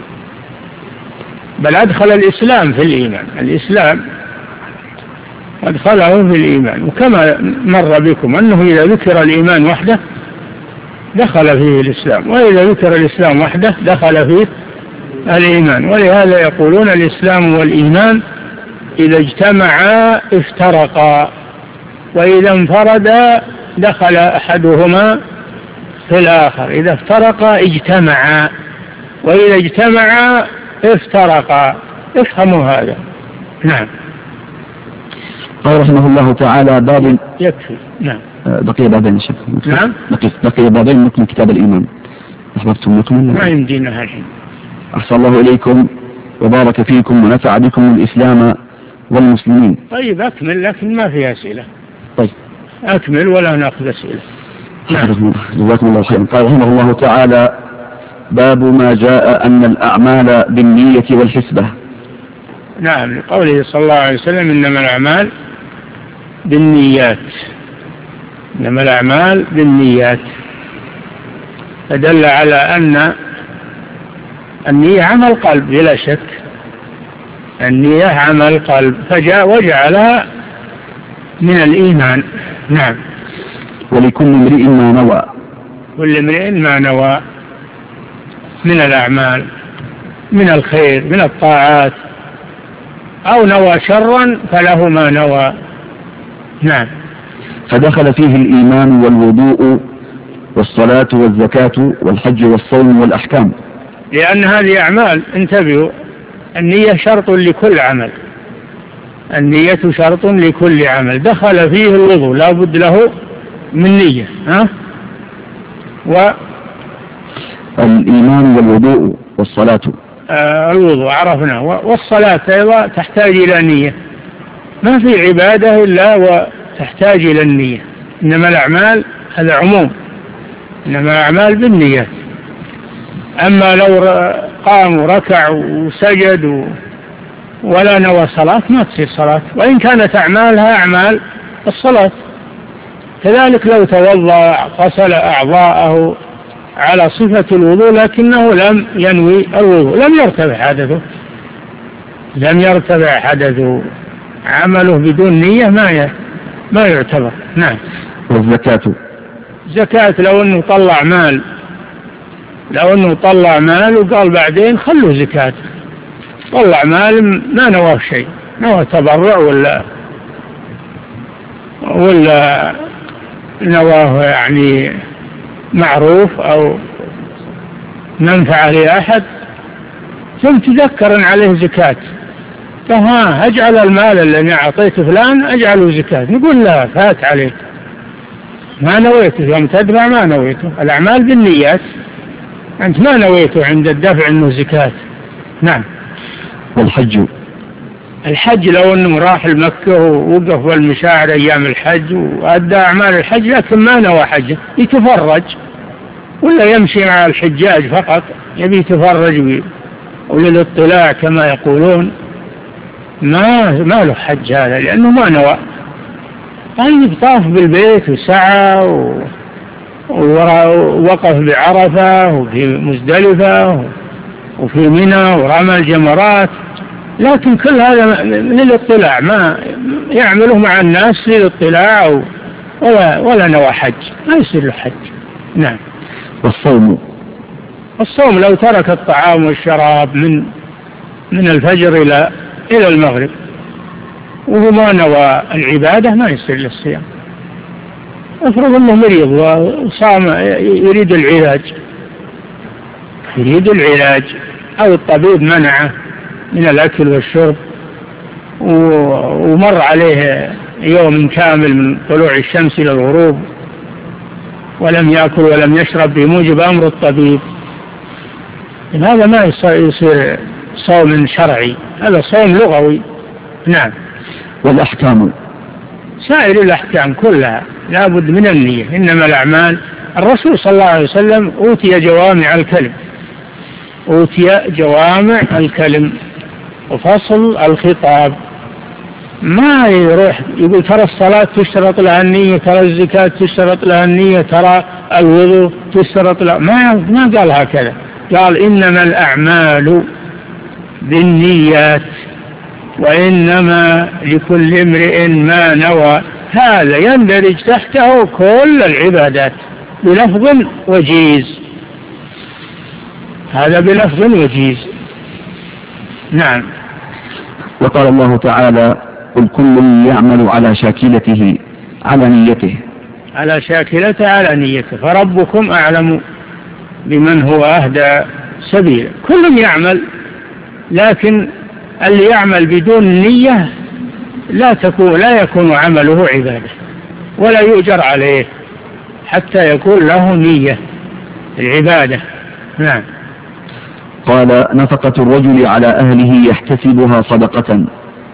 بل أدخل الإسلام في الإيمان. الإسلام أدخله في الإيمان، وكما مر بكم أنه إذا ذكر الإيمان وحده دخل فيه الإسلام، وإذا ذكر الإسلام وحده دخل فيه الإيمان. ولهذا يقولون الإسلام والإيمان إذا اجتمعا افترقا، وإذا انفردا دخل أحدهما في الآخر. إذا افترقا اجتمعا، وإذا اجتمعا افترقا. افهموا هذا. نعم. قال رحمه الله تعالى باب يكفي. نعم. بقي بابين شك. نعم. بقي بابين نكمل كتاب الإيمان. أحببتم نكمل؟ ما يمدينا الحين. أحسن الله إليكم وبارك فيكم ونفع بكم الإسلام والمسلمين. طيب أكمل، لكن ما في أسئلة. طيب أكمل ولا نأخذ أسئلة. نعم. جزاكم الله خيرا. قال رحمه الله تعالى باب ما جاء أن الأعمال بالنية والحسبة. نعم. لقوله صلى الله عليه وسلم إنما الأعمال بالنيات، إنما الأعمال بالنيات، فدل على أن النية عمل قلب بلا شك. النية عمل قلب، فجاء وجعلها من الإيمان. نعم. ولكل امرئ ما نوى. كل امرئ ما نوى من الأعمال، من الخير، من الطاعات، أو نوى شرا فله ما نوى. نعم. فدخل فيه الإيمان والوضوء والصلاة والزكاة والحج والصوم والأحكام، لأن هذه أعمال. انتبهوا، النية شرط لكل عمل، النية شرط لكل عمل. دخل فيه الوضوء لا بد له من نية. ها؟ و الإيمان والوضوء والصلاة. آه الوضوء عرفنا، والصلاة أيضا تحتاج إلى نية. ما في عبادة إلا وتحتاج إلى النية. إنما الأعمال هذا عموم، إنما الأعمال بالنيات. أما لو قام وركع وسجد ولا نوى صلاة ما تصير صلاة، وإن كانت أعمالها أعمال الصلاة. كذلك لو توضأ غسل أعضاءه على صفة الوضوء لكنه لم ينوي الوضوء لم يرتفع حدثه، لم يرتفع حدثه، عمله بدون نية ما ما يعتبر. نعم. والزكاة. زكاة لو أنه طلع مال، لو أنه طلع مال وقال بعدين خلوا زكاة، طلع مال ما نواه شيء، نواه تبرع ولا ولا نواه يعني معروف أو منفعة لأحد، ثم تذكر أن عليه زكاة، فها أجعل المال الذي أعطيته فلان أجعله زكاة، نقول لا فات عليك ما نويته، يوم تدفع ما نويته. الأعمال بالنيات، أنت ما نويته عند الدفع أنه زكاة. نعم. والحج. الحج لو أنه راح لمكة ووقف بالمشاعر أيام الحج وأدى أعمال الحج لكن ما نوى حجه، يتفرج ولا يمشي مع الحجاج فقط، يبي يتفرج وللاطلاع كما يقولون، ما ما له حج هذا لأنه ما نوى. طيب طاف بالبيت وسعى ووقف بعرفة وفي مزدلفة وفي منى ورمى الجمرات، لكن كل هذا للاطلاع، ما يعمله مع الناس للاطلاع ولا, ولا نوى حج، ما يصير له حج. نعم. والصوم. الصوم لو ترك الطعام والشراب من من الفجر إلى إلى المغرب وهو ما نوى العبادة ما يصير للصيام. افرض انه مريض وصام يريد العلاج، يريد العلاج او الطبيب منعه من الاكل والشرب ومر عليه يوم كامل من طلوع الشمس الى الغروب ولم يأكل ولم يشرب بموجب امر الطبيب، هذا ما يصير صوم شرعي، هذا صوم لغوي. نعم. والأحكام. سائر الأحكام كلها لا بد من النية، إنما الأعمال. الرسول صلى الله عليه وسلم أوتي جوامع الكلم، أوتي جوامع الكلم وفصل الخطاب، ما يروح يقول ترى الصلاة تشترط لها النية، ترى الزكاة تشترط لها النية، ترى الوضوء تشترط لها، ما ما قال هكذا، قال إنما الأعمال بالنيات وإنما لكل امرئ ما نوى. هذا يندرج تحته كل العبادات بلفظ وجيز، هذا بلفظ وجيز. نعم. وقال الله تعالى قل كل يعمل على شاكلته على نيته، على شاكلته على نيته، فربكم أعلم بمن هو أهدى سبيلا. كل يعمل، لكن اللي يعمل بدون نية لا تكون لا يكون عمله عبادة ولا يؤجر عليه حتى يكون له نية العبادة. نعم. قال نفقة الرجل على أهله يحتسبها صدقة.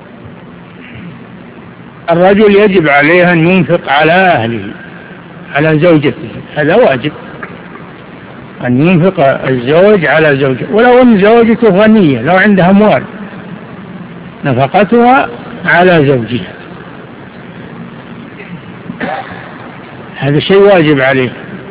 الرجل يجب عليه أن ينفق على أهله، على زوجته، هذا واجب أن ينفق الزوج على زوجته، ولو أن زوجته غنية لو عندها أموال نفقتها على زوجها، هذا شيء واجب عليه.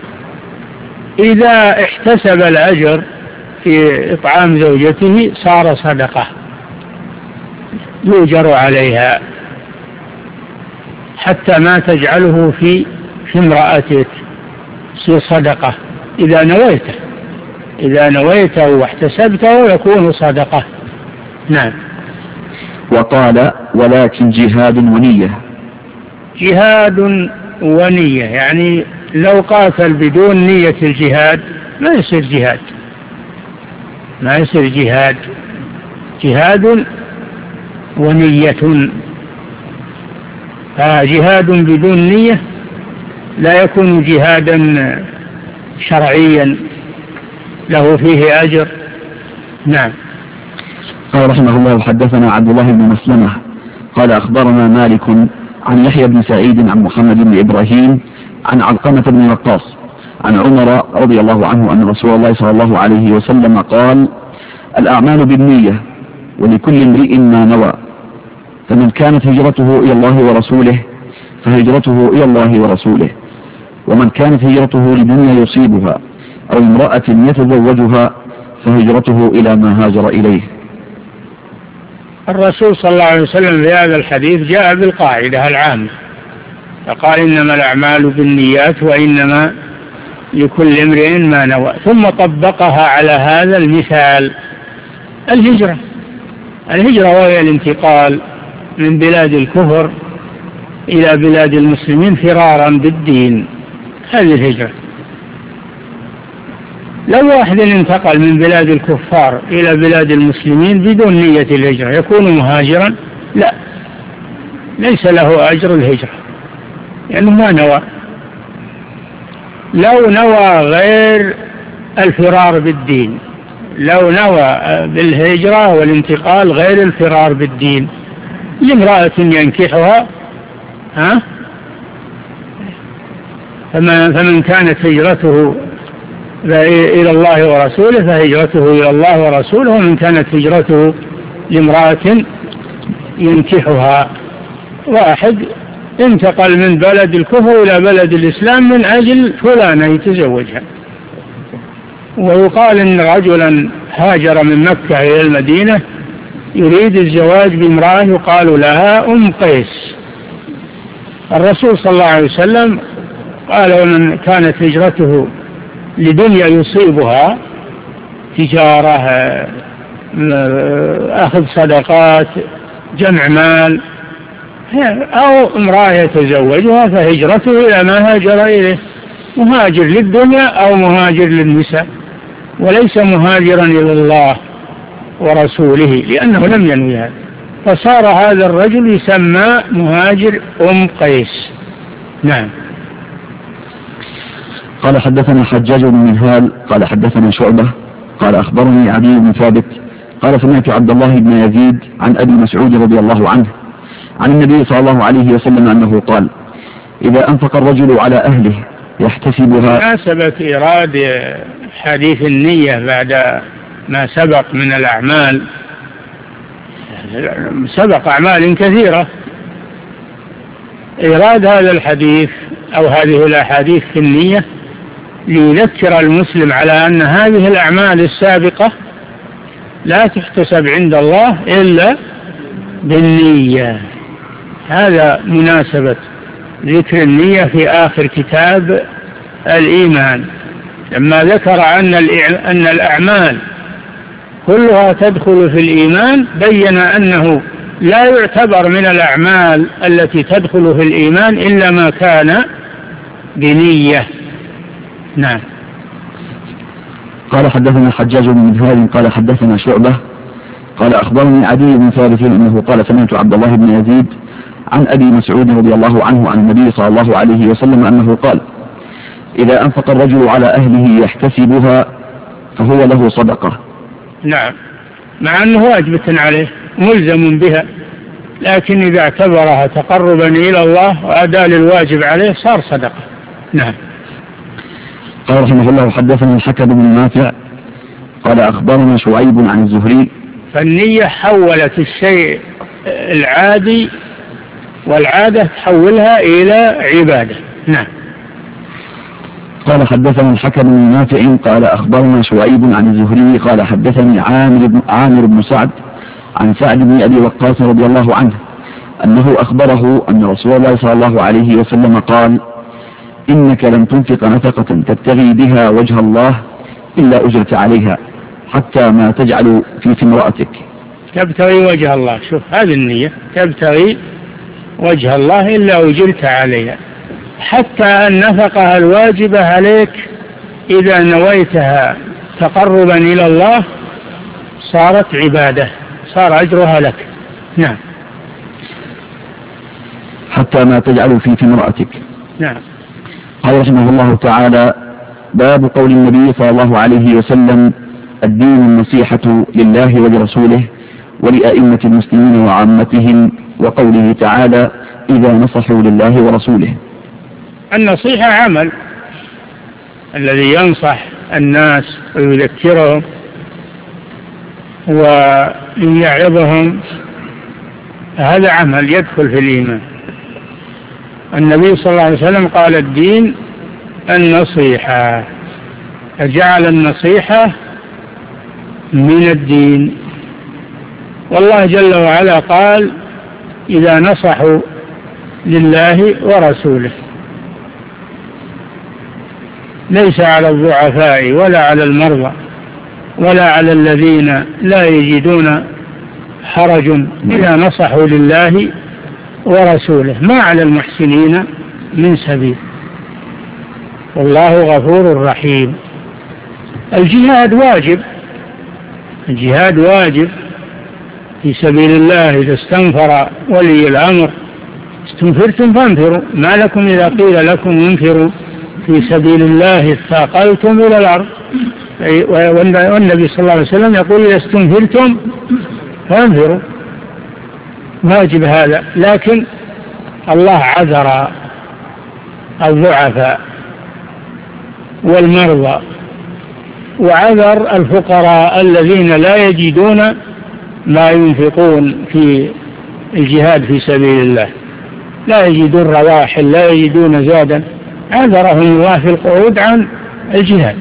إذا احتسب الأجر في إطعام زوجته صار صدقة يؤجر عليها. حتى ما تجعله في في امرأتك، يصير صدقة إذا نويته، إذا نويته واحتسبته يكون صدقة. نعم. وقال ولكن جهاد ونية. جهاد ونية يعني لو قاتل بدون نية الجهاد ما يصير جهاد، ما يصير جهاد. جهاد ونية، فجهاد بدون نية لا يكون جهادا شرعيا له فيه أجر. نعم. قال رحمه الله حدثنا عبد الله بن مسلمة قال أخبرنا مالك عن يحيى بن سعيد عن محمد بن إبراهيم عن علقمة بن وقاص عن عمر رضي الله عنه أن رسول الله صلى الله عليه وسلم قال الأعمال بالنية ولكل امرئ ما نوى، فمن كانت هجرته إلى الله ورسوله فهجرته إلى الله ورسوله، ومن كانت هجرته لدنيا يصيبها أو امرأة يتزوجها فهجرته إلى ما هاجر إليه. الرسول صلى الله عليه وسلم في هذا الحديث جاء بالقاعدة العامة، فقال إنما الأعمال بالنيات وإنما لكل امرئ ما نوى، ثم طبقها على هذا المثال. الهجرة الهجرة وهي الانتقال من بلاد الكفر إلى بلاد المسلمين فرارا بالدين، هذه الهجرة. لو واحد انتقل من بلاد الكفار إلى بلاد المسلمين بدون نية الهجرة يكون مهاجرا؟ لا، ليس له أجر الهجرة لأنه ما نوى. لو نوى غير الفرار بالدين، لو نوى بالهجرة والانتقال غير الفرار بالدين لامرأة ينكحها، ها فمن كانت هجرته إلى الله ورسوله فهجرته إلى الله ورسوله، ومن كانت هجرته لامرأة ينكحها. واحد انتقل من بلد الكفر إلى بلد الإسلام من أجل فلانة يتزوجها، ويقال إن رجلا هاجر من مكة إلى المدينة يريد الزواج بامرأة يقال لها أم قيس. الرسول صلى الله عليه وسلم قال ومن كانت هجرته لدنيا يصيبها، تجارة، أخذ صدقات، جمع مال، أو امرأة يتزوجها فهجرته إلى ما هاجر إليه، مهاجر للدنيا أو مهاجر للنساء، وليس مهاجرا إلى الله ورسوله لأنه لم ينوي هذا، فصار هذا الرجل يسمى مهاجر أم قيس. نعم. قال حدثنا حجاج بن منهال قال حدثنا شعبة قال أخبرني عدي بن ثابت قال سمعت عبد الله بن يزيد عن أبي مسعود رضي الله عنه عن النبي صلى الله عليه وسلم أنه قال إذا أنفق الرجل على أهله يحتسبها. مناسبة إيراد حديث النية بعد ما سبق من الأعمال، سبق أعمال كثيرة، إيراد هذا الحديث أو هذه الأحاديث في النية ليذكر المسلم على أن هذه الأعمال السابقة لا تحتسب عند الله إلا بالنية. هذا مناسبة ذكر النية في آخر كتاب الإيمان، لما ذكر أن أن الأعمال كلها تدخل في الإيمان بين أنه لا يعتبر من الأعمال التي تدخل في الإيمان إلا ما كان بنية. نعم. قال حدثنا حجاج بن منهال قال حدثنا شعبة قال أخبرني عدي بن ثابت أنه قال سمعت عبد الله بن يزيد عن أبي مسعود رضي الله عنه عن النبي صلى الله عليه وسلم أنه قال إذا أنفق الرجل على أهله يحتسبها فهو له صدقة. نعم، مع أنه واجبة عليه ملزم بها، لكن إذا اعتبرها تقربا إلى الله وأداء للواجب عليه صار صدقة. نعم. قال رحمه الله حدثنا الحكم بن نافع قال أخبرنا شعيب عن الزهري. فالنية حولت الشيء العادي والعادة تحولها إلى عبادة. نعم. قال حدثنا الحكم بن نافع قال أخبرنا شعيب عن الزهري قال حدثني عامر بن, عامر بن سعد عن سعد بن أبي وقاص رضي الله عنه أنه أخبره أن رسول الله صلى الله عليه وسلم قال: إنك لن تنفق نفقة تبتغي بها وجه الله إلا أجرت عليها حتى ما تجعل في امرأتك. تبتغي وجه الله، شوف هذه النية، تبتغي وجه الله إلا أجرت عليها، حتى النفقة الواجبة عليك إذا نويتها تقربا إلى الله صارت عبادة، صار أجرها لك. نعم. حتى ما تجعل في امرأتك. نعم. قال رحمه الله تعالى: باب قول النبي صلى الله عليه وسلم: الدين النصيحة لله ولرسوله ولأئمة المسلمين وعامتهم، وقوله تعالى: إذا نصحوا لله ورسوله. النصيحة عمل، الذي ينصح الناس ويذكرهم ويعظهم هذا عمل يدخل في الإيمان. النبي صلى الله عليه وسلم قال: الدين النصيحة، فجعل النصيحة من الدين. والله جل وعلا قال: إذا نصحوا لله ورسوله. ليس على الضعفاء ولا على المرضى ولا على الذين لا يجدون حرج إذا نصحوا لله ورسوله، ما على المحسنين من سبيل، والله غفور رحيم. الجهاد واجب، الجهاد واجب في سبيل الله. إذا استنفر ولي الأمر: استنفرتم فانفروا، ما لكم إذا قيل لكم انفروا في سبيل الله اثاقلتم إلى الأرض. والنبي صلى الله عليه وسلم يقول: إذا استنفرتم فانفروا، واجب هذا. لكن الله عذر الضعفاء والمرضى، وعذر الفقراء الذين لا يجدون ما ينفقون في الجهاد في سبيل الله، لا يجدون رواحل، لا يجدون زادا، عذرهم الله في القعود عن الجهاد.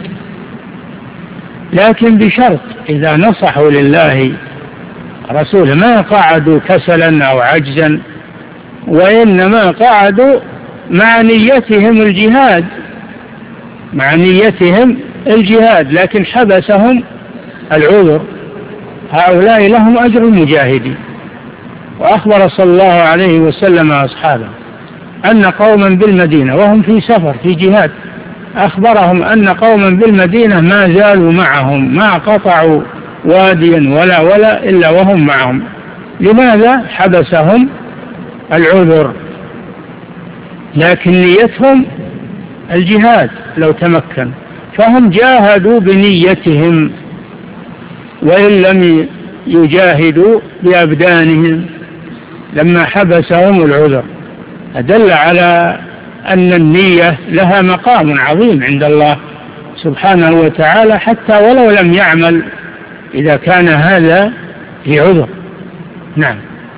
لكن بشرط: إذا نصحوا لله رسوله، ما قعدوا كسلا أو عجزا، وإنما قعدوا مع نيتهم الجهاد، مع نيتهم الجهاد، لكن حبسهم العذر. هؤلاء لهم أجر المجاهدين. وأخبر صلى الله عليه وسلم أصحابه أن قوما بالمدينة وهم في سفر في جهاد، أخبرهم أن قوما بالمدينة ما زالوا معهم، ما قطعوا واديا ولا ولا إلا وهم معهم. لماذا؟ حبسهم العذر، لكن نيتهم الجهاد لو تمكن، فهم جاهدوا بنيتهم وإن لم يجاهدوا بأبدانهم لما حبسهم العذر. أدل على أن النية لها مقام عظيم عند الله سبحانه وتعالى، حتى ولو لم يعمل إذا كان هذا في عذر. نعم.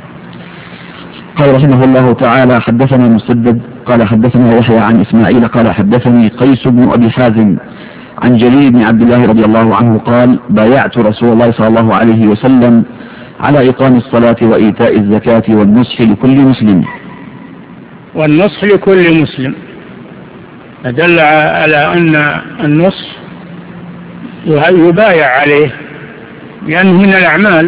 قال رحمه الله تعالى: حدثنا مسدد قال حدثنا يحيى عن إسماعيل قال حدثني قيس بن أبي حازم عن جرير بن عبد الله رضي الله عنه قال: بايعت رسول الله صلى الله عليه وسلم على إقام الصلاة وإيتاء الزكاة والنصح لكل مسلم. والنصح لكل مسلم أدل على أن النصح يبايع عليه، لأنه من الأعمال،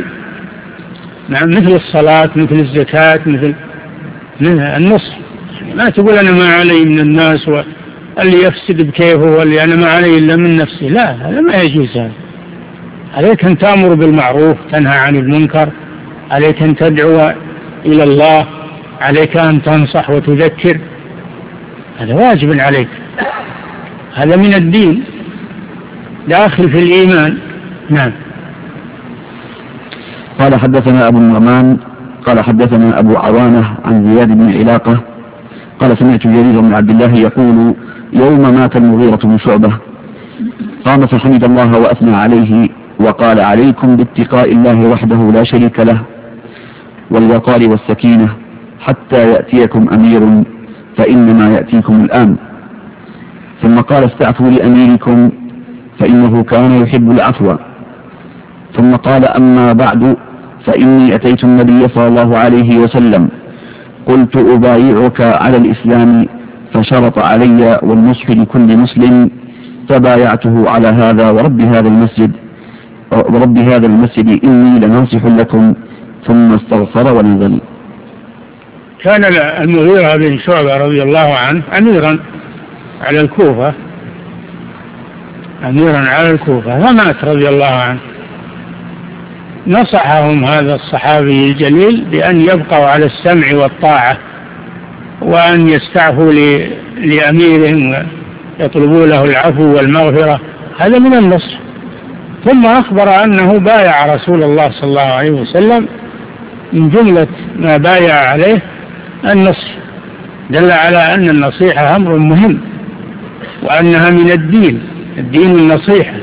مثل الصلاة مثل الزكاة مثل النصح. ما تقول أنا ما علي من الناس واللي يفسد بكيفه واللي أنا ما علي إلا من نفسي، لا، هذا ما يجوز. هذا عليك أن تأمر بالمعروف تنهى عن المنكر، عليك أن تدعو إلى الله، عليك أن تنصح وتذكر، هذا واجب عليك، هذا من الدين داخل في الإيمان. نعم. قال حدثنا أبو النعمان قال حدثنا أبو عوانة عن زياد بن علاقة قال سمعت جرير بن عبد الله يقول: يوم مات المغيرة بن شعبة قام فحمد الله وأثنى عليه وقال: عليكم باتقاء الله وحده لا شريك له والوقار والسكينة حتى يأتيكم أمير فإنما يأتيكم الآن. ثم قال: استعفوا لأميركم فإنه كان يحب العفو. ثم قال: أما بعد فإني أتيت النبي صلى الله عليه وسلم قلت أبايعك على الإسلام، فشرط علي والنصح لكل مسلم، فبايعته على هذا ورب هذا المسجد ورب هذا المسجد إني لناصح لكم، ثم استغفر ونزل. كان المغيرة بن شعبة رضي الله عنه أميرا على الكوفة أميرا على الكوفة فمات رضي الله عنه. نصحهم هذا الصحابي الجليل بأن يبقوا على السمع والطاعة، وأن يستعفوا لأميرهم يطلبوا له العفو والمغفرة، هذا من النصح. ثم أخبر أنه بايع رسول الله صلى الله عليه وسلم، من جملة ما بايع عليه النصح، دل على أن النصيحة أمر مهم، وأنها من الدين. الدين النصيحة،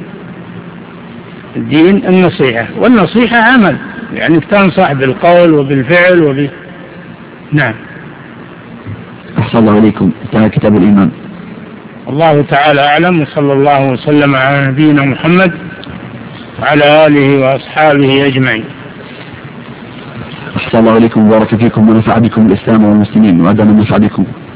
الدين النصيحة، والنصيحة عمل، يعني تنصح بالقول وبالفعل وب... نعم. أحسن الله عليكم. انتهى كتاب الإيمان. الله تعالى أعلم، وصلى الله وسلم على نبينا محمد وعلى آله وأصحابه أجمعين. أحسن الله عليكم وبارك فيكم ونفع بكم الإسلام والمسلمين وأدام النفع بكم.